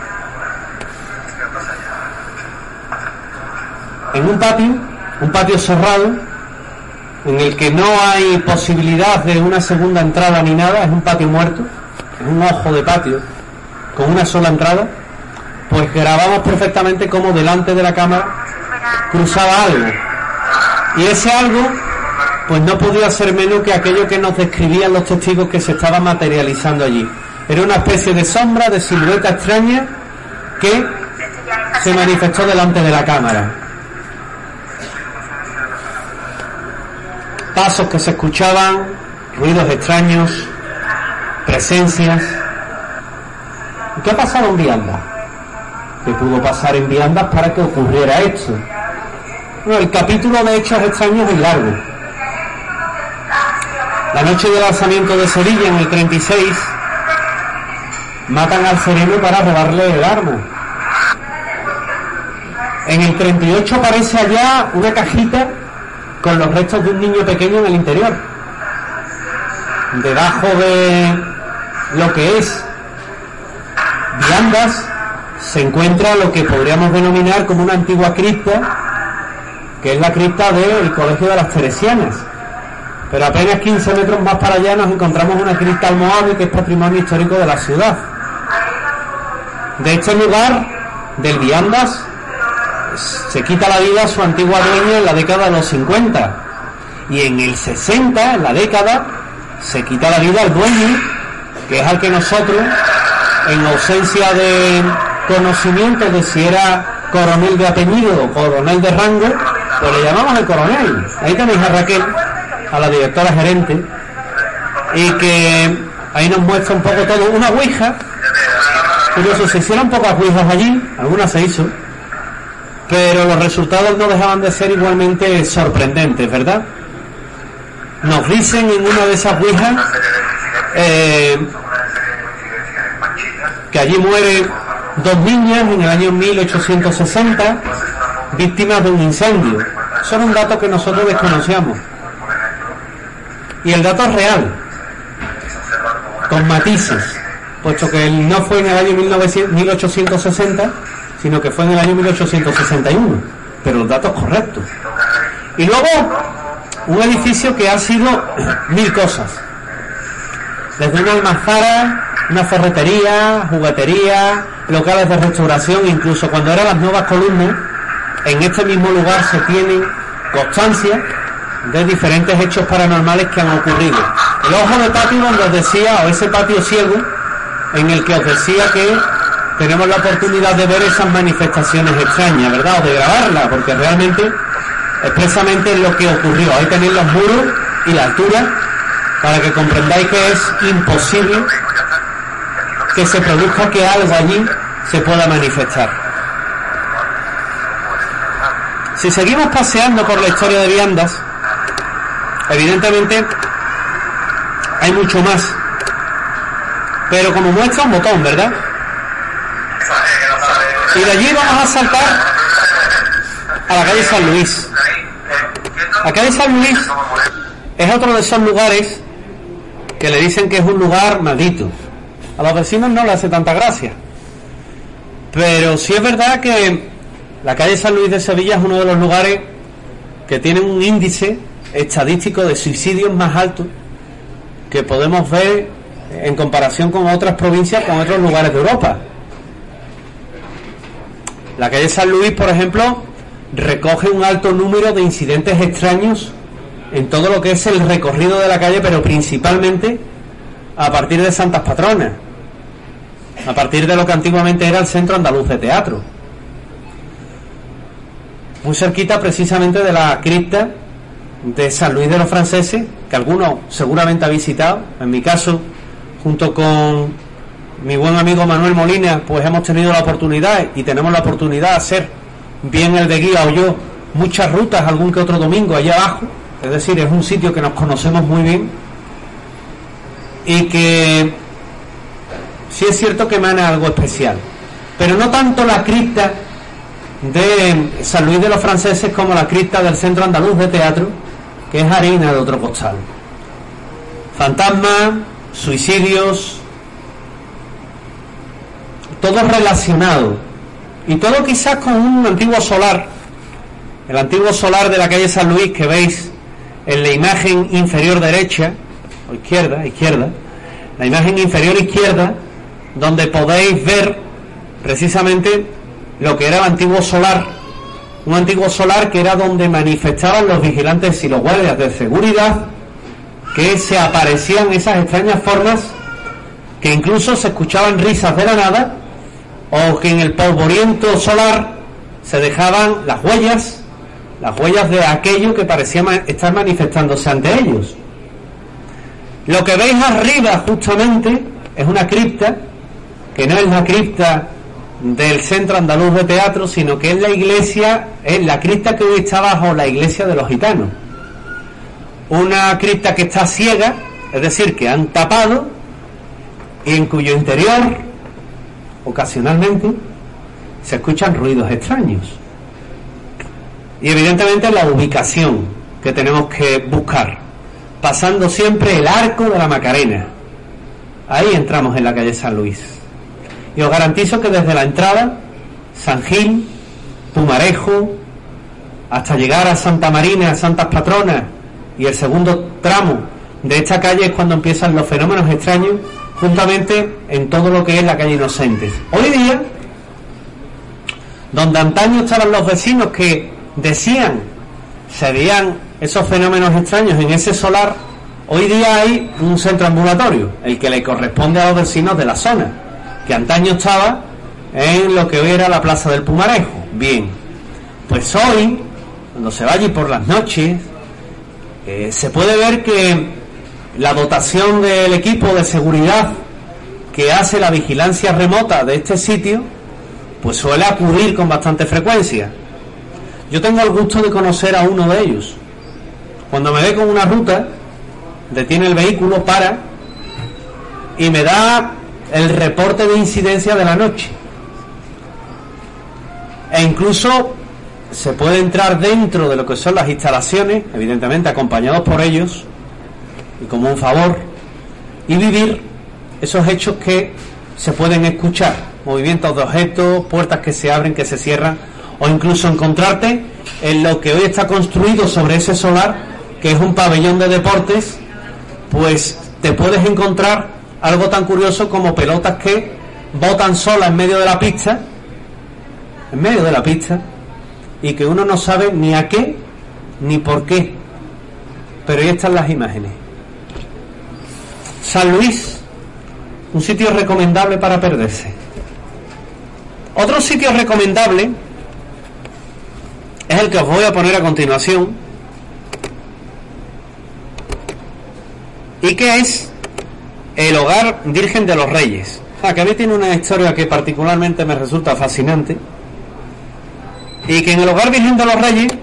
Speaker 9: en un patio cerrado, en el que no hay posibilidad de una segunda entrada ni nada, es un patio muerto, es un ojo de patio con una sola entrada, pues grabamos perfectamente cómo delante de la cámara cruzaba algo, y ese algo pues no podía ser menos que aquello que nos describían los testigos que se estaba materializando allí. Era una especie de sombra, de silueta extraña que se manifestó delante de la cámara. Pasos que se escuchaban, ruidos extraños, presencias. ¿Qué ha pasado en Viandas? ¿Qué pudo pasar en Viandas para que ocurriera esto? Bueno, el capítulo de hechos extraños es largo. La noche del alzamiento de Sevilla, en el 36, matan al sereno para robarle el arma. En el 38 aparece allá una cajita con los restos de un niño pequeño en el interior. Debajo de lo que es Viandas se encuentra lo que podríamos denominar como una antigua cripta, que es la cripta del Colegio de las Teresianas. Pero apenas 15 metros más para allá nos encontramos una cripta almohade, que es patrimonio histórico de la ciudad. De este lugar, del Viandas, se quita la vida a su antigua dueña en la década de los 50, y en el 60, en la década, se quita la vida al dueño, que es al que nosotros, en ausencia de conocimiento de si era coronel de apellido o coronel de rango, pues le llamamos el coronel. Ahí tenéis a Raquel, a la directora gerente, y que ahí nos muestra un poco todo. Una ouija, curioso, se hicieron pocas ouijas allí, algunas se hizo, pero los resultados no dejaban de ser igualmente sorprendentes, ¿verdad? Nos dicen en una de esas ouijas que allí mueren 2 niñas en el año 1860, víctimas de un incendio. Eso era un dato que nosotros desconocíamos. Y el dato es real, con matices, puesto que no fue en el año 1860, sino que fue en el año 1861, pero los datos correctos. Y luego, un edificio que ha sido 1000 cosas, desde una almazara, una ferretería, juguetería, locales de restauración, incluso cuando eran las nuevas columnas, en este mismo lugar se tienen constancia de diferentes hechos paranormales que han ocurrido. El ojo de patio donde os decía, o ese patio ciego, en el que os decía que tenemos la oportunidad de ver esas manifestaciones extrañas, ¿verdad? O de grabarlas, porque realmente, expresamente es lo que ocurrió. Ahí tenéis los muros y la altura, para que comprendáis que es imposible que se produzca que algo allí se pueda manifestar. Si seguimos paseando por la historia de Viandas, evidentemente hay mucho más, pero como muestra un botón, ¿verdad? Y de allí vamos a saltar a la calle San Luis. La calle San Luis es otro de esos lugares que le dicen que es un lugar maldito. A los vecinos no le hace tanta gracia, pero sí es verdad que la calle San Luis de Sevilla es uno de los lugares que tiene un índice estadístico de suicidios más alto que podemos ver en comparación con otras provincias, con otros lugares de Europa. La calle San Luis, por ejemplo, recoge un alto número de incidentes extraños en todo lo que es el recorrido de la calle, pero principalmente a partir de Santas Patronas, a partir de lo que antiguamente era el Centro Andaluz de Teatro, muy cerquita precisamente de la cripta de San Luis de los Franceses, que algunos seguramente ha visitado. En mi caso, junto con mi buen amigo Manuel Molina, pues hemos tenido la oportunidad y tenemos la oportunidad de hacer, bien el de guía o yo, muchas rutas algún que otro domingo allá abajo. Es decir, es un sitio que nos conocemos muy bien y que sí es cierto que emana algo especial, pero no tanto la cripta de San Luis de los Franceses como la cripta del Centro Andaluz de Teatro, que es harina de otro costal. Fantasmas, suicidios, todo relacionado, y todo quizás con un antiguo solar, el antiguo solar de la calle San Luis que veis en la imagen inferior derecha o izquierda, la imagen inferior izquierda, donde podéis ver precisamente lo que era el antiguo solar, un antiguo solar que era donde manifestaban los vigilantes y los guardias de seguridad, que se aparecían esas extrañas formas, que incluso se escuchaban risas de la nada, o que en el polvoriento solar se dejaban las huellas de aquello que parecía estar manifestándose ante ellos. Lo que veis arriba justamente es una cripta, que no es la cripta del Centro Andaluz de Teatro, sino que es la iglesia, es la cripta que hoy está bajo la iglesia de los gitanos. Una cripta que está ciega, es decir, que han tapado, y en cuyo interior ocasionalmente se escuchan ruidos extraños. Y evidentemente la ubicación que tenemos que buscar, pasando siempre el Arco de la Macarena. Ahí entramos en la calle San Luis. Y os garantizo que desde la entrada, San Gil, Pumarejo, hasta llegar a Santa Marina, Santas Patronas, y el segundo tramo de esta calle es cuando empiezan los fenómenos extraños, juntamente en todo lo que es la calle Inocentes. Hoy día, donde antaño estaban los vecinos que decían, se veían esos fenómenos extraños en ese solar, hoy día hay un centro ambulatorio, el que le corresponde a los vecinos de la zona, que antaño estaba en lo que hoy era la Plaza del Pumarejo. Bien, pues hoy, cuando se va allí por las noches, se puede ver que la dotación del equipo de seguridad que hace la vigilancia remota de este sitio, pues suele acudir con bastante frecuencia. Yo tengo el gusto de conocer a uno de ellos. Cuando me ve con una ruta, detiene el vehículo, para y me da el reporte de incidencia de la noche. E incluso se puede entrar dentro de lo que son las instalaciones, evidentemente acompañados por ellos y como un favor, y vivir esos hechos que se pueden escuchar, movimientos de objetos, puertas que se abren, que se cierran, o incluso encontrarte en lo que hoy está construido sobre ese solar, que es un pabellón de deportes, pues te puedes encontrar algo tan curioso como pelotas que botan solas en medio de la pista, y que uno no sabe ni a qué ni por qué, pero ahí están las imágenes. San Luis, un sitio recomendable para perderse. Otro sitio recomendable es el que os voy a poner a continuación, y que es el Hogar Virgen de los Reyes. Que a mí tiene una historia que particularmente me resulta fascinante, y que en el Hogar Virgen de los Reyes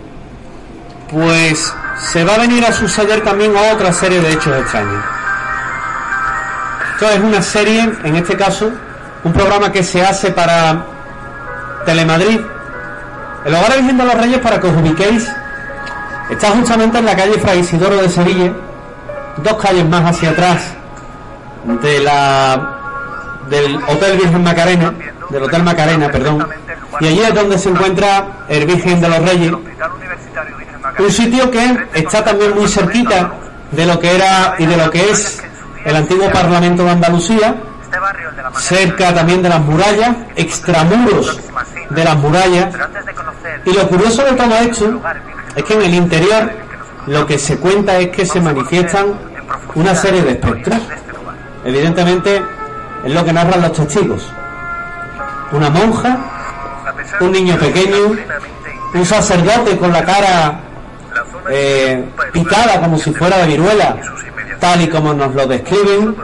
Speaker 9: pues se va a venir a suceder también otra serie de hechos extraños. Esto es una serie, en este caso un programa que se hace para Telemadrid. El Hogar Virgen de los Reyes, para que os ubiquéis, está justamente en la calle Fray Isidoro de Sevilla, 2 calles más hacia atrás del Hotel Virgen Macarena, del Hotel Macarena, perdón, y allí es donde se encuentra el Virgen de los Reyes, un sitio que está también muy cerquita de lo que era y de lo que es el antiguo Parlamento de Andalucía, cerca también de las murallas, extramuros de las murallas. Y lo curioso de todo esto es que en el interior lo que se cuenta es que se manifiestan una serie de espectros. Evidentemente es lo que narran los testigos: una monja, un niño pequeño, un sacerdote con la cara picada como si fuera de viruela, tal y como nos lo describen.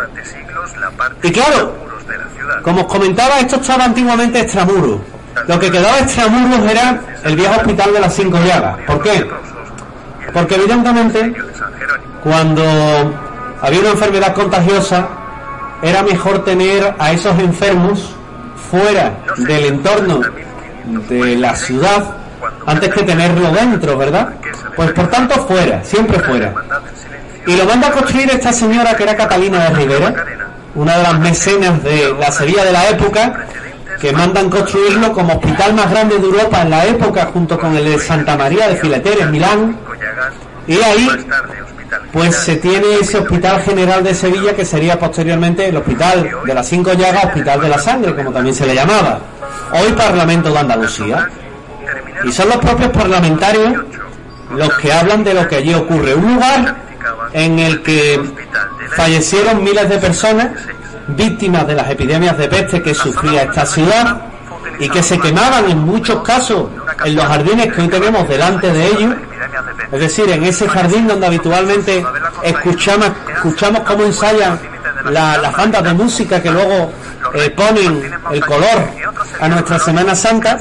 Speaker 9: Y claro, como os comentaba, esto estaba antiguamente extramuros. Lo que quedaba extramuros era el viejo hospital de las 5 llagas. ¿Por qué? Porque evidentemente cuando había una enfermedad contagiosa era mejor tener a esos enfermos fuera del entorno de la ciudad antes que tenerlo dentro, ¿verdad? Pues por tanto fuera, siempre fuera. Y lo manda a construir esta señora, que era Catalina de Rivera, una de las mecenas de la Sevilla de la época, que mandan construirlo como hospital más grande de Europa en la época, junto con el de Santa María de Fileter en Milán. Y ahí pues se tiene ese Hospital General de Sevilla, que sería posteriormente el Hospital de las 5 Llagas, Hospital de la Sangre, como también se le llamaba, hoy Parlamento de Andalucía. Y son los propios parlamentarios los que hablan de lo que allí ocurre, un lugar en el que fallecieron miles de personas víctimas de las epidemias de peste que sufría esta ciudad, y que se quemaban en muchos casos en los jardines que hoy tenemos delante de ellos, es decir, en ese jardín donde habitualmente escuchamos cómo ensayan las bandas de música que luego ponen el color a nuestra Semana Santa.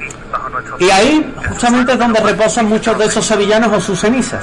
Speaker 9: Y ahí justamente es donde reposan muchos de esos sevillanos o sus cenizas.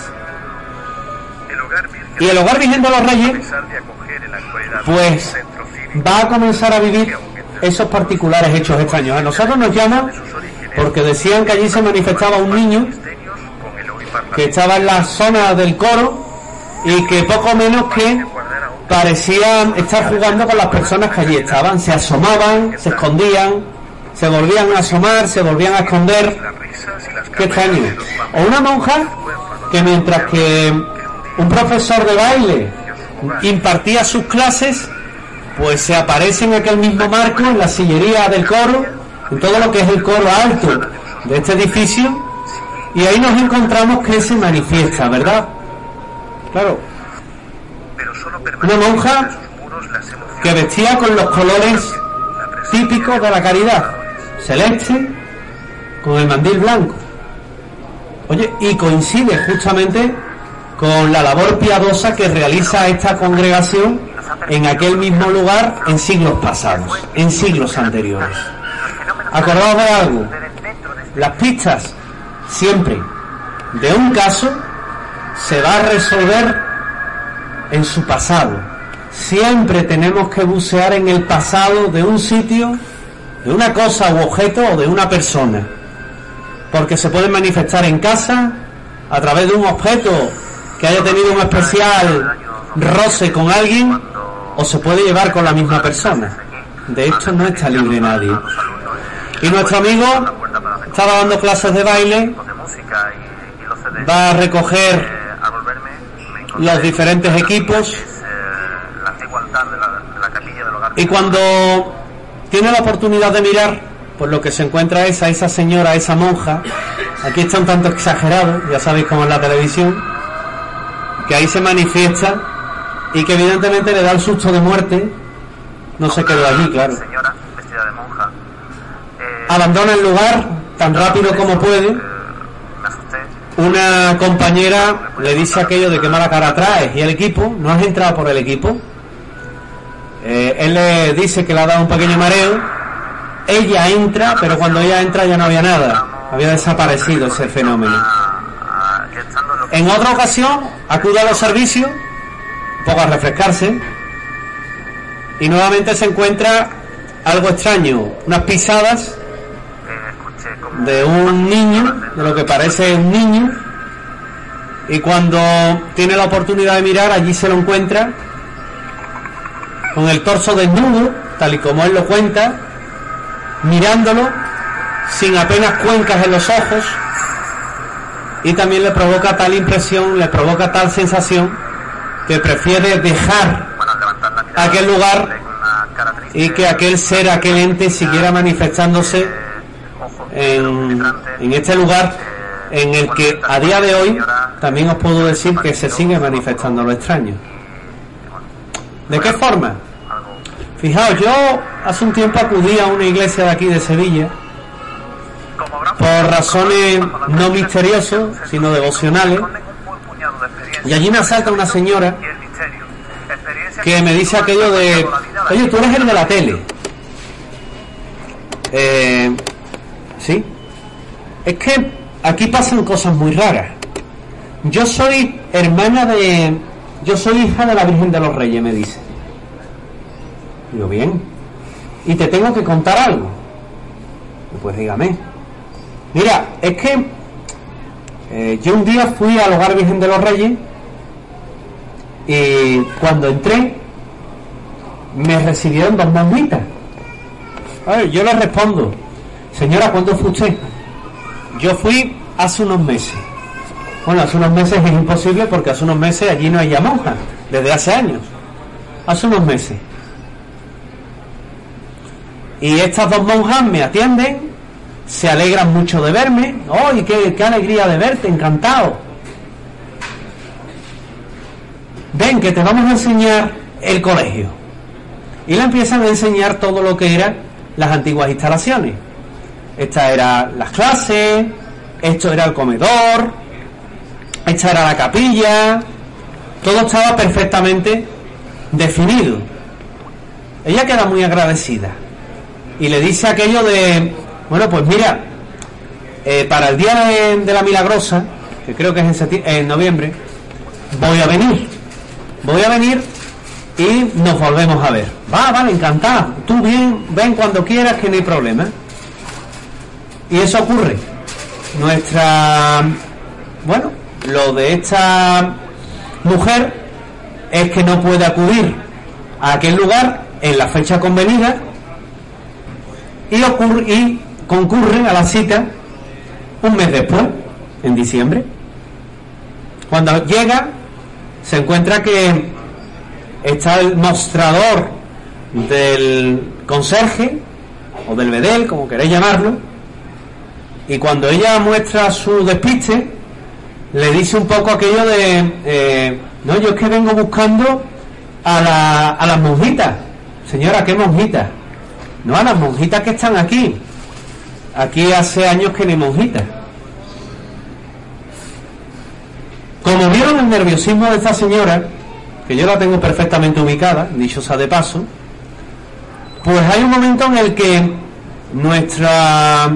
Speaker 9: Y el Hogar Virgen de los Reyes pues va a comenzar a vivir esos particulares hechos extraños. A nosotros nos llaman porque decían que allí se manifestaba un niño que estaba en la zona del coro y que poco menos que parecían estar jugando con las personas que allí estaban. Se asomaban, se escondían, se volvían a asomar, se volvían a esconder. Qué extraño. O una monja que mientras que un profesor de baile impartía sus clases, pues se aparece en aquel mismo marco, en la sillería del coro, en todo lo que es el coro alto de este edificio, y ahí nos encontramos que se manifiesta, ¿verdad? Claro, una monja que vestía con los colores típicos de la caridad, celeste con el mandil blanco. Oye, y coincide justamente con la labor piadosa que realiza esta congregación en aquel mismo lugar en siglos pasados, en siglos anteriores. Acordaos de algo: las pistas siempre de un caso se va a resolver en su pasado. Siempre tenemos que bucear en el pasado de un sitio, de una cosa u objeto o de una persona, porque se puede manifestar en casa a través de un objeto que haya tenido un especial roce con alguien, o se puede llevar con la misma persona. De esto no está libre nadie. Y nuestro amigo estaba dando clases de baile, va a recoger los diferentes equipos, y cuando tiene la oportunidad de mirar, pues lo que se encuentra es a esa señora, a esa monja. Aquí está un tanto exagerado, ya sabéis cómo es la televisión, que ahí se manifiesta y que evidentemente le da el susto de muerte. No se quedó allí, claro. abandona el lugar tan rápido como puede. Una compañera le dice aquello de qué mala cara traes, y el equipo, no has entrado por el equipo. Él le dice que le ha dado un pequeño mareo. Ella entra, pero cuando ella entra ya no había nada, había desaparecido ese fenómeno. En otra ocasión acude a los servicios un poco a refrescarse y nuevamente se encuentra algo extraño, unas pisadas de un niño, de lo que parece un niño, y cuando tiene la oportunidad de mirar, allí se lo encuentra con el torso desnudo, tal y como él lo cuenta, mirándolo sin apenas cuencas en los ojos, y también le provoca tal impresión, le provoca tal sensación que prefiere dejar aquel lugar y que aquel ser, aquel ente siguiera manifestándose en este lugar en el que a día de hoy también os puedo decir que se sigue manifestando lo extraño. ¿De qué forma? Fijaos, yo hace un tiempo acudí a una iglesia de aquí de Sevilla por razones no misteriosas, sino devocionales, y allí me asalta una señora que me dice aquello de: oye, tú eres el de la tele. Sí, es que aquí pasan cosas muy raras. Yo soy hija de la Virgen de los Reyes, me dice. Digo, bien, y te tengo que contar algo. Pues dígame. Mira, es que yo un día fui al Hogar Virgen de los Reyes y cuando entré me recibieron dos monjitas. A ver, yo le respondo: señora, ¿cuándo fue usted? Yo fui hace unos meses. Bueno, hace unos meses es imposible porque hace unos meses allí no hay ya monjas, desde hace años. Hace unos meses. Y estas dos monjas me atienden, se alegran mucho de verme. ¡Oh, y qué alegría de verte! Encantado. Ven, que te vamos a enseñar el colegio. Y le empiezan a enseñar todo lo que eran las antiguas instalaciones. Estas eran las clases, esto era el comedor, esta era la capilla. Todo estaba perfectamente definido. Ella queda muy agradecida y le dice aquello de: bueno, pues mira, para el día de la Milagrosa, que creo que es en noviembre, voy a venir y nos volvemos a ver. Vale, encantado, tú bien, ven cuando quieras, que no hay problema. Y eso ocurre. Lo de esta mujer es que no puede acudir a aquel lugar en la fecha convenida y concurre a la cita un mes después, en diciembre. Cuando llega, se encuentra que está el mostrador del conserje o del bedel, como queréis llamarlo, y cuando ella muestra su despiste, le dice un poco aquello de: no, yo es que vengo buscando a las monjitas. Señora, ¿qué monjitas? No, a las monjitas que están aquí. Aquí hace años que ni monjitas. Como vieron el nerviosismo de esta señora, que yo la tengo perfectamente ubicada, dicho sea de paso, pues hay un momento en el que nuestra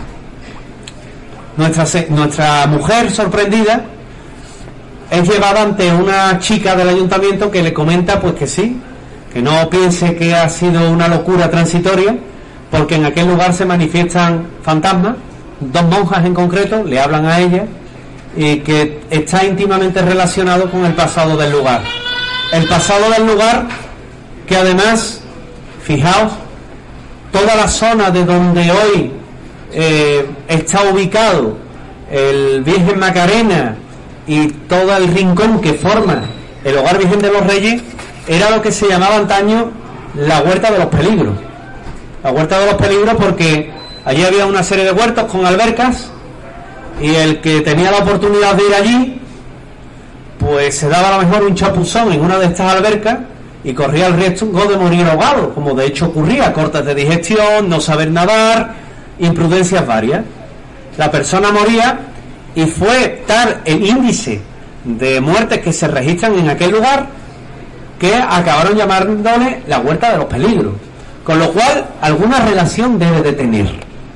Speaker 9: mujer sorprendida es llevada ante una chica del ayuntamiento que le comenta pues que sí, que no piense que ha sido una locura transitoria, porque en aquel lugar se manifiestan fantasmas. Dos monjas en concreto le hablan a ella y que está íntimamente relacionado con el pasado del lugar. El pasado del lugar que además, fijaos, toda la zona de donde hoy está ubicado el Virgen Macarena y todo el rincón que forma el Hogar Virgen de los Reyes era lo que se llamaba antaño la Huerta de los Peligros. La Huerta de los Peligros porque allí había una serie de huertos con albercas y el que tenía la oportunidad de ir allí pues se daba a lo mejor un chapuzón en una de estas albercas y corría el riesgo de morir ahogado, como de hecho ocurría: cortes de digestión, no saber nadar, imprudencias varias. La persona moría y fue tal el índice de muertes que se registran en aquel lugar que acabaron llamándole la huerta de los peligros, con lo cual alguna relación debe de tener.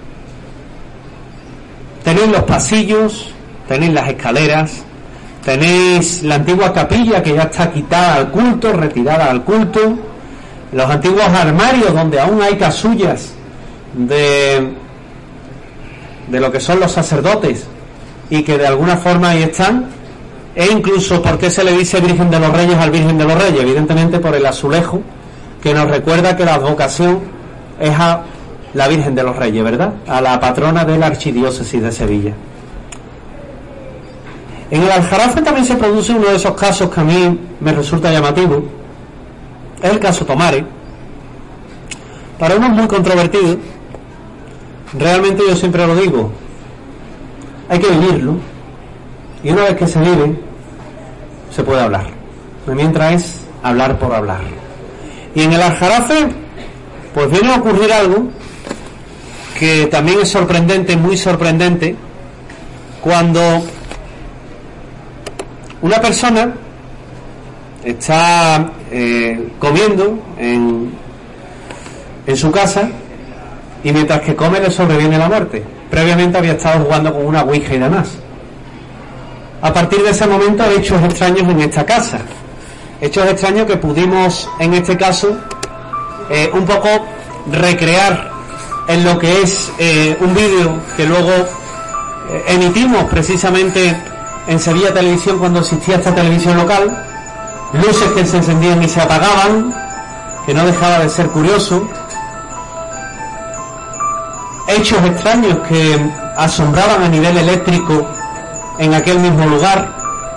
Speaker 9: Tenéis los pasillos, tenéis las escaleras, tenéis la antigua capilla que ya está quitada al culto, retirada al culto, los antiguos armarios donde aún hay casullas de lo que son los sacerdotes y que de alguna forma ahí están. E incluso, ¿por qué se le dice Virgen de los Reyes al Virgen de los Reyes? Evidentemente por el azulejo que nos recuerda que la advocación es a la Virgen de los Reyes, ¿verdad? A la patrona de la Archidiócesis de Sevilla. En el Aljarafe también se produce uno de esos casos que a mí me resulta llamativo. Es el caso Tomares. Para unos muy controvertido. Realmente yo siempre lo digo, hay que vivirlo, y una vez que se vive se puede hablar, mientras es hablar por hablar. Y en el Aljarafe pues viene a ocurrir algo que también es sorprendente, muy sorprendente, cuando una persona está comiendo en su casa, y mientras que come le sobreviene la muerte. Previamente había estado jugando con una ouija y demás. A partir de ese momento hay hechos extraños en esta casa. Hechos extraños que pudimos, en este caso, un poco recrear en lo que es un vídeo que luego emitimos precisamente en Sevilla Televisión cuando existía esta televisión local. Luces que se encendían y se apagaban, que no dejaba de ser curioso. Hechos extraños que asombraban a nivel eléctrico en aquel mismo lugar.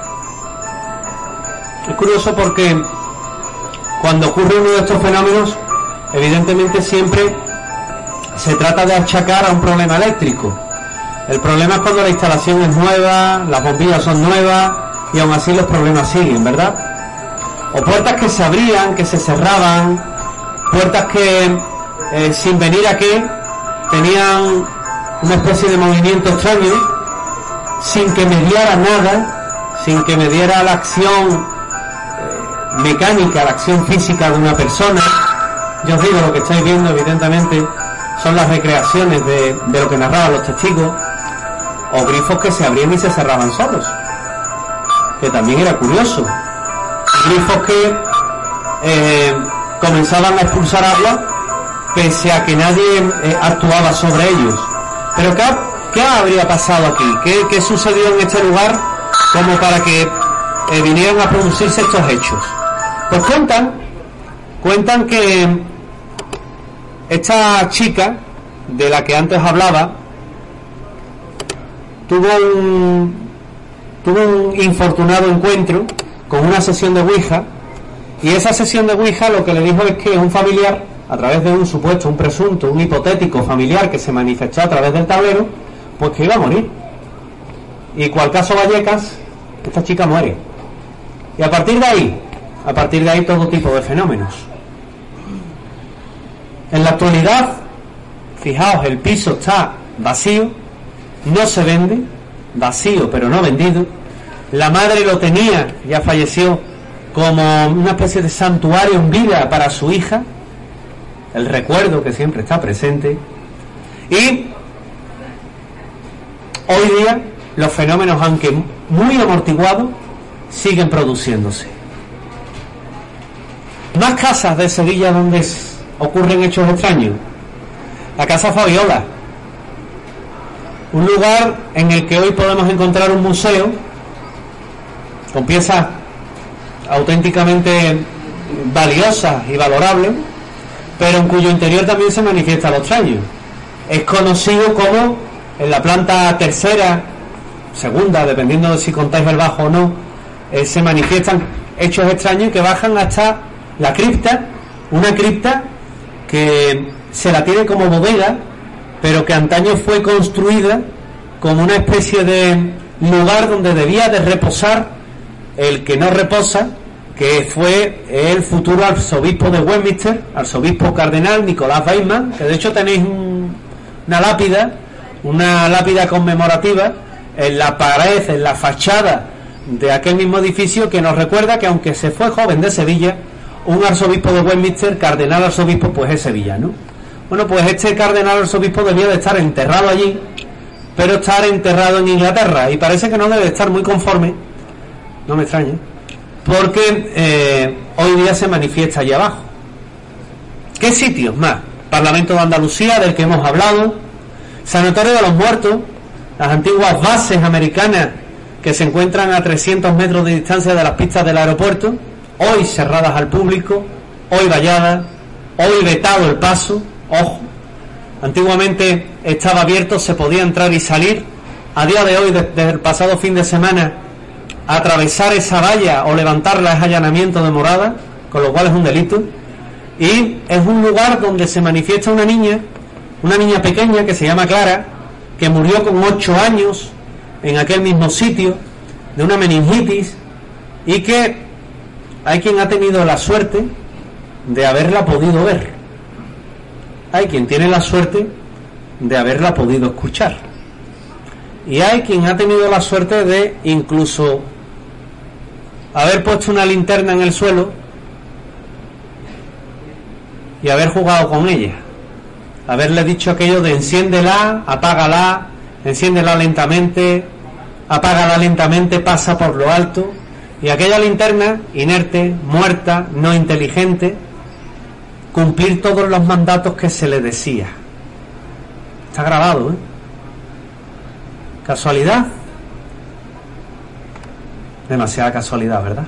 Speaker 9: Es curioso porque cuando ocurre uno de estos fenómenos, evidentemente siempre se trata de achacar a un problema eléctrico. El problema es cuando la instalación es nueva, las bombillas son nuevas y aún así los problemas siguen, ¿verdad? O puertas que se abrían, que se cerraban, puertas que sin venir a qué tenían una especie de movimiento extraño, sin que mediara nada, sin que mediara la acción mecánica, la acción física de una persona. Yo os digo, lo que estáis viendo evidentemente son las recreaciones de lo que narraban los testigos, o grifos que se abrían y se cerraban solos, que también era curioso, grifos que comenzaban a expulsar agua pese a que nadie actuaba sobre ellos. Pero ¿qué habría pasado aquí? ¿Qué sucedió en este lugar como para que vinieran a producirse estos hechos? Pues cuentan que esta chica de la que antes hablaba tuvo un infortunado encuentro con una sesión de ouija, y esa sesión de ouija lo que le dijo es que un familiar, a través de un supuesto, un presunto, un hipotético familiar que se manifestó a través del tablero, pues que iba a morir. Y cual caso Vallecas, esta chica muere. Y a partir de ahí todo tipo de fenómenos. En la actualidad, fijaos, el piso está vacío, no se vende, vacío pero no vendido. La madre lo tenía, ya falleció, como una especie de santuario en vida para su hija, el recuerdo que siempre está presente. Y hoy día los fenómenos, aunque muy amortiguados, siguen produciéndose. Más casas de Sevilla donde ocurren hechos extraños. La Casa Fabiola, un lugar en el que hoy podemos encontrar un museo con piezas auténticamente valiosas y valorables, pero en cuyo interior también se manifiesta lo extraño. Es conocido como, en la planta tercera, segunda, dependiendo de si contáis el bajo o no, se manifiestan hechos extraños que bajan hasta la cripta, una cripta que se la tiene como bodega, pero que antaño fue construida como una especie de lugar donde debía de reposar el que no reposa, que fue el futuro arzobispo de Westminster, arzobispo cardenal Nicolás Weissman, que de hecho tenéis una lápida conmemorativa en la pared, en la fachada de aquel mismo edificio, que nos recuerda que aunque se fue joven de Sevilla, un arzobispo de Westminster, cardenal arzobispo, pues es sevillano. Bueno, pues este cardenal arzobispo debía de estar enterrado allí, pero estar enterrado en Inglaterra, y parece que no debe estar muy conforme, no me extraña, porque hoy día se manifiesta allí abajo. ¿Qué sitios más? Parlamento de Andalucía, del que hemos hablado, Sanatorio de los Muertos, las antiguas bases americanas que se encuentran a 300 metros de distancia de las pistas del aeropuerto, hoy cerradas al público, hoy valladas, hoy vetado el paso. Ojo, antiguamente estaba abierto, se podía entrar y salir. A día de hoy, desde el pasado fin de semana, atravesar esa valla o levantarla es allanamiento de morada, con lo cual es un delito. Y es un lugar donde se manifiesta una niña pequeña que se llama Clara, que murió con 8 años en aquel mismo sitio de una meningitis, y que hay quien ha tenido la suerte de haberla podido ver. Hay quien tiene la suerte de haberla podido escuchar. Y hay quien ha tenido la suerte de incluso haber puesto una linterna en el suelo y haber jugado con ella. Haberle dicho aquello de enciéndela, apágala, enciéndela lentamente, apágala lentamente, pasa por lo alto. Y aquella linterna, inerte, muerta, no inteligente, cumplir todos los mandatos que se le decía. Está grabado, ¿eh? ¿Casualidad? Demasiada casualidad, ¿verdad?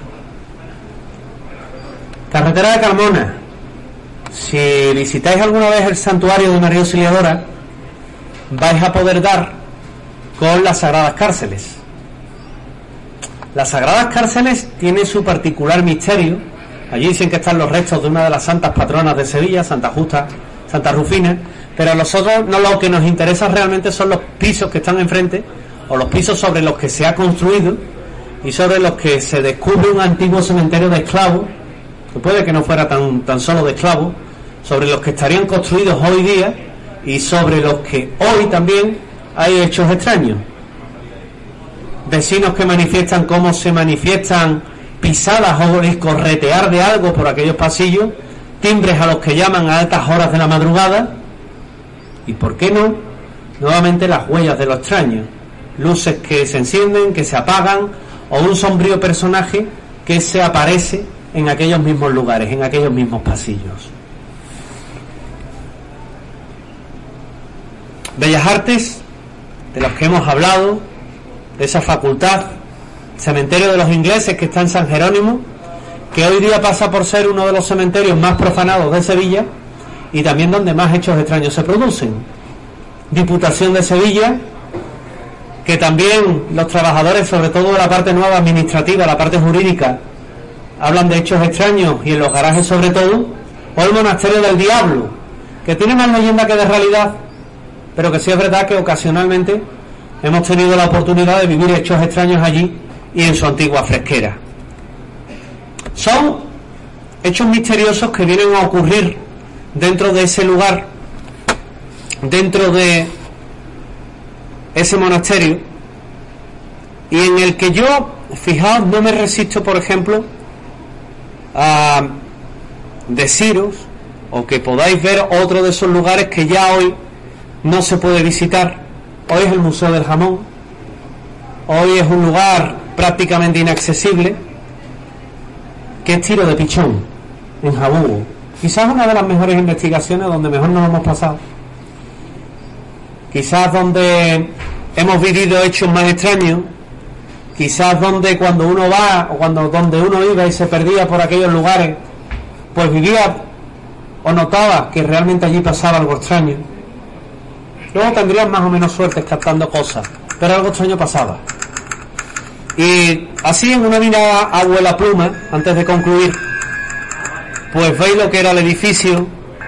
Speaker 9: Carretera de Carmona. Si visitáis alguna vez el santuario de María Auxiliadora, vais a poder dar con las Sagradas Cárceles. Las Sagradas Cárceles tienen su particular misterio. Allí dicen que están los restos de una de las santas patronas de Sevilla, Santa Justa, Santa Rufina, pero a nosotros no, lo que nos interesa realmente son los pisos que están enfrente, o los pisos sobre los que se ha construido y sobre los que se descubre un antiguo cementerio de esclavos, que puede que no fuera tan solo de esclavos, sobre los que estarían construidos hoy día y sobre los que hoy también hay hechos extraños. Vecinos que manifiestan cómo se manifiestan pisadas o el corretear de algo por aquellos pasillos, timbres a los que llaman a altas horas de la madrugada, y por qué no, nuevamente las huellas de lo extraño, luces que se encienden, que se apagan, o un sombrío personaje que se aparece en aquellos mismos lugares, en aquellos mismos pasillos. Bellas Artes, de los que hemos hablado, de esa facultad, cementerio de los ingleses que está en San Jerónimo, que hoy día pasa por ser uno de los cementerios más profanados de Sevilla y también donde más hechos extraños se producen. Diputación de Sevilla, que también los trabajadores, sobre todo de la parte nueva administrativa, la parte jurídica, hablan de hechos extraños, y en los garajes sobre todo, o el Monasterio del Diablo, que tiene más leyenda que de realidad, pero que sí es verdad que ocasionalmente hemos tenido la oportunidad de vivir hechos extraños allí y en su antigua fresquera. Son hechos misteriosos que vienen a ocurrir dentro de ese lugar, dentro de ese monasterio, y en el que yo, fijaos, no me resisto, por ejemplo, a deciros, o que podáis ver otro de esos lugares que ya hoy no se puede visitar. Hoy es el Museo del Jamón, hoy es un lugar prácticamente inaccesible, que es Tiro de Pichón, en Jabugo. Quizás una de las mejores investigaciones, donde mejor nos hemos pasado, quizás donde hemos vivido hechos más extraños, quizás donde cuando uno va, o donde uno iba y se perdía por aquellos lugares, pues vivía o notaba que realmente allí pasaba algo extraño. Luego tendrías más o menos suerte captando cosas, pero algo extraño pasaba. Y así, en una mirada a vuela pluma, antes de concluir, pues veis lo que era el edificio,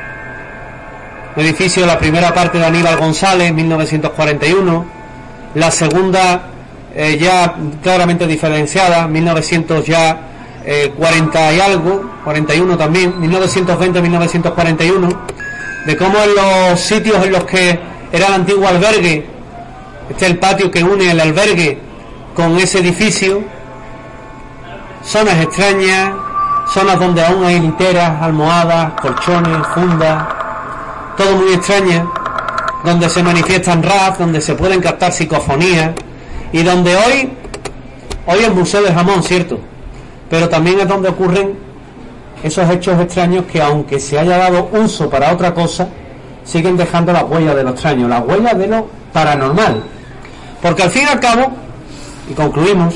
Speaker 9: la primera parte de Aníbal González, 1941, la segunda ya claramente diferenciada, 1940 y algo, 41 también, 1920-1941, de cómo en los sitios en los que era el antiguo albergue. Este es el patio que une el albergue con ese edificio. Zonas extrañas, zonas donde aún hay literas, almohadas, colchones, fundas, todo muy extraño, donde se manifiestan rap, donde se pueden captar psicofonías, y donde hoy es Museo del Jamón, cierto, pero también es donde ocurren esos hechos extraños que, aunque se haya dado uso para otra cosa, siguen dejando las huellas de lo extraño, las huellas de lo paranormal. Porque al fin y al cabo, y concluimos,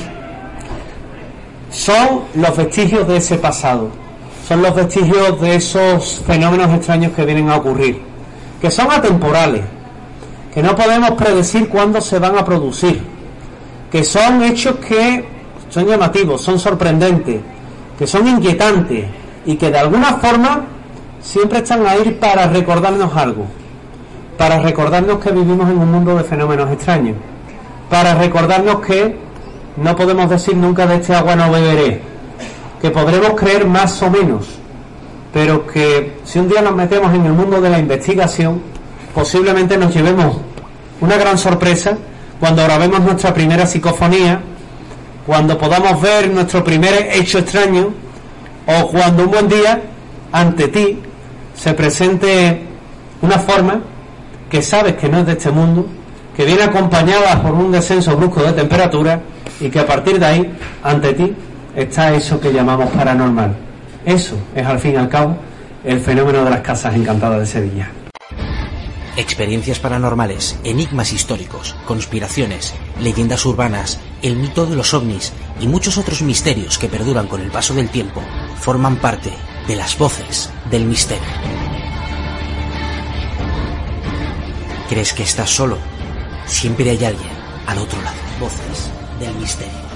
Speaker 9: son los vestigios de ese pasado, son los vestigios de esos fenómenos extraños que vienen a ocurrir, que son atemporales, que no podemos predecir cuándo se van a producir, que son hechos que son llamativos, son sorprendentes, que son inquietantes y que de alguna forma siempre están ahí para recordarnos algo, para recordarnos que vivimos en un mundo de fenómenos extraños, para recordarnos que no podemos decir nunca de este agua no beberé, que podremos creer más o menos, pero que si un día nos metemos en el mundo de la investigación, posiblemente nos llevemos una gran sorpresa cuando grabemos nuestra primera psicofonía, cuando podamos ver nuestro primer hecho extraño, o cuando un buen día ante ti se presente una forma que sabes que no es de este mundo, que viene acompañada por un descenso brusco de temperatura, y que a partir de ahí ante ti está eso que llamamos paranormal. Eso es al fin y al cabo el fenómeno de las casas encantadas de Sevilla.
Speaker 10: Experiencias paranormales, enigmas históricos, conspiraciones, leyendas urbanas, el mito de los ovnis y muchos otros misterios que perduran con el paso del tiempo forman parte de las voces del misterio. ¿Crees que estás solo? Siempre hay alguien al otro lado. Voces del misterio.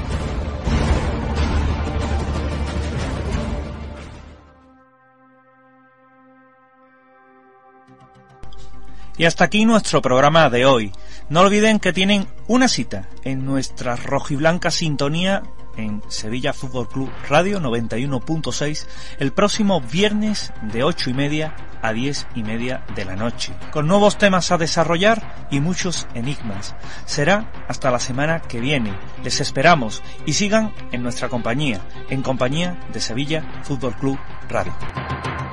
Speaker 2: Y hasta aquí nuestro programa de hoy. No olviden que tienen una cita en nuestra rojiblanca sintonía en Sevilla Fútbol Club Radio 91.6 el próximo viernes de 8:30 a 10:30 de la noche, con nuevos temas a desarrollar y muchos enigmas. Será hasta la semana que viene. Les esperamos y sigan en nuestra compañía, en compañía de Sevilla Fútbol Club Radio.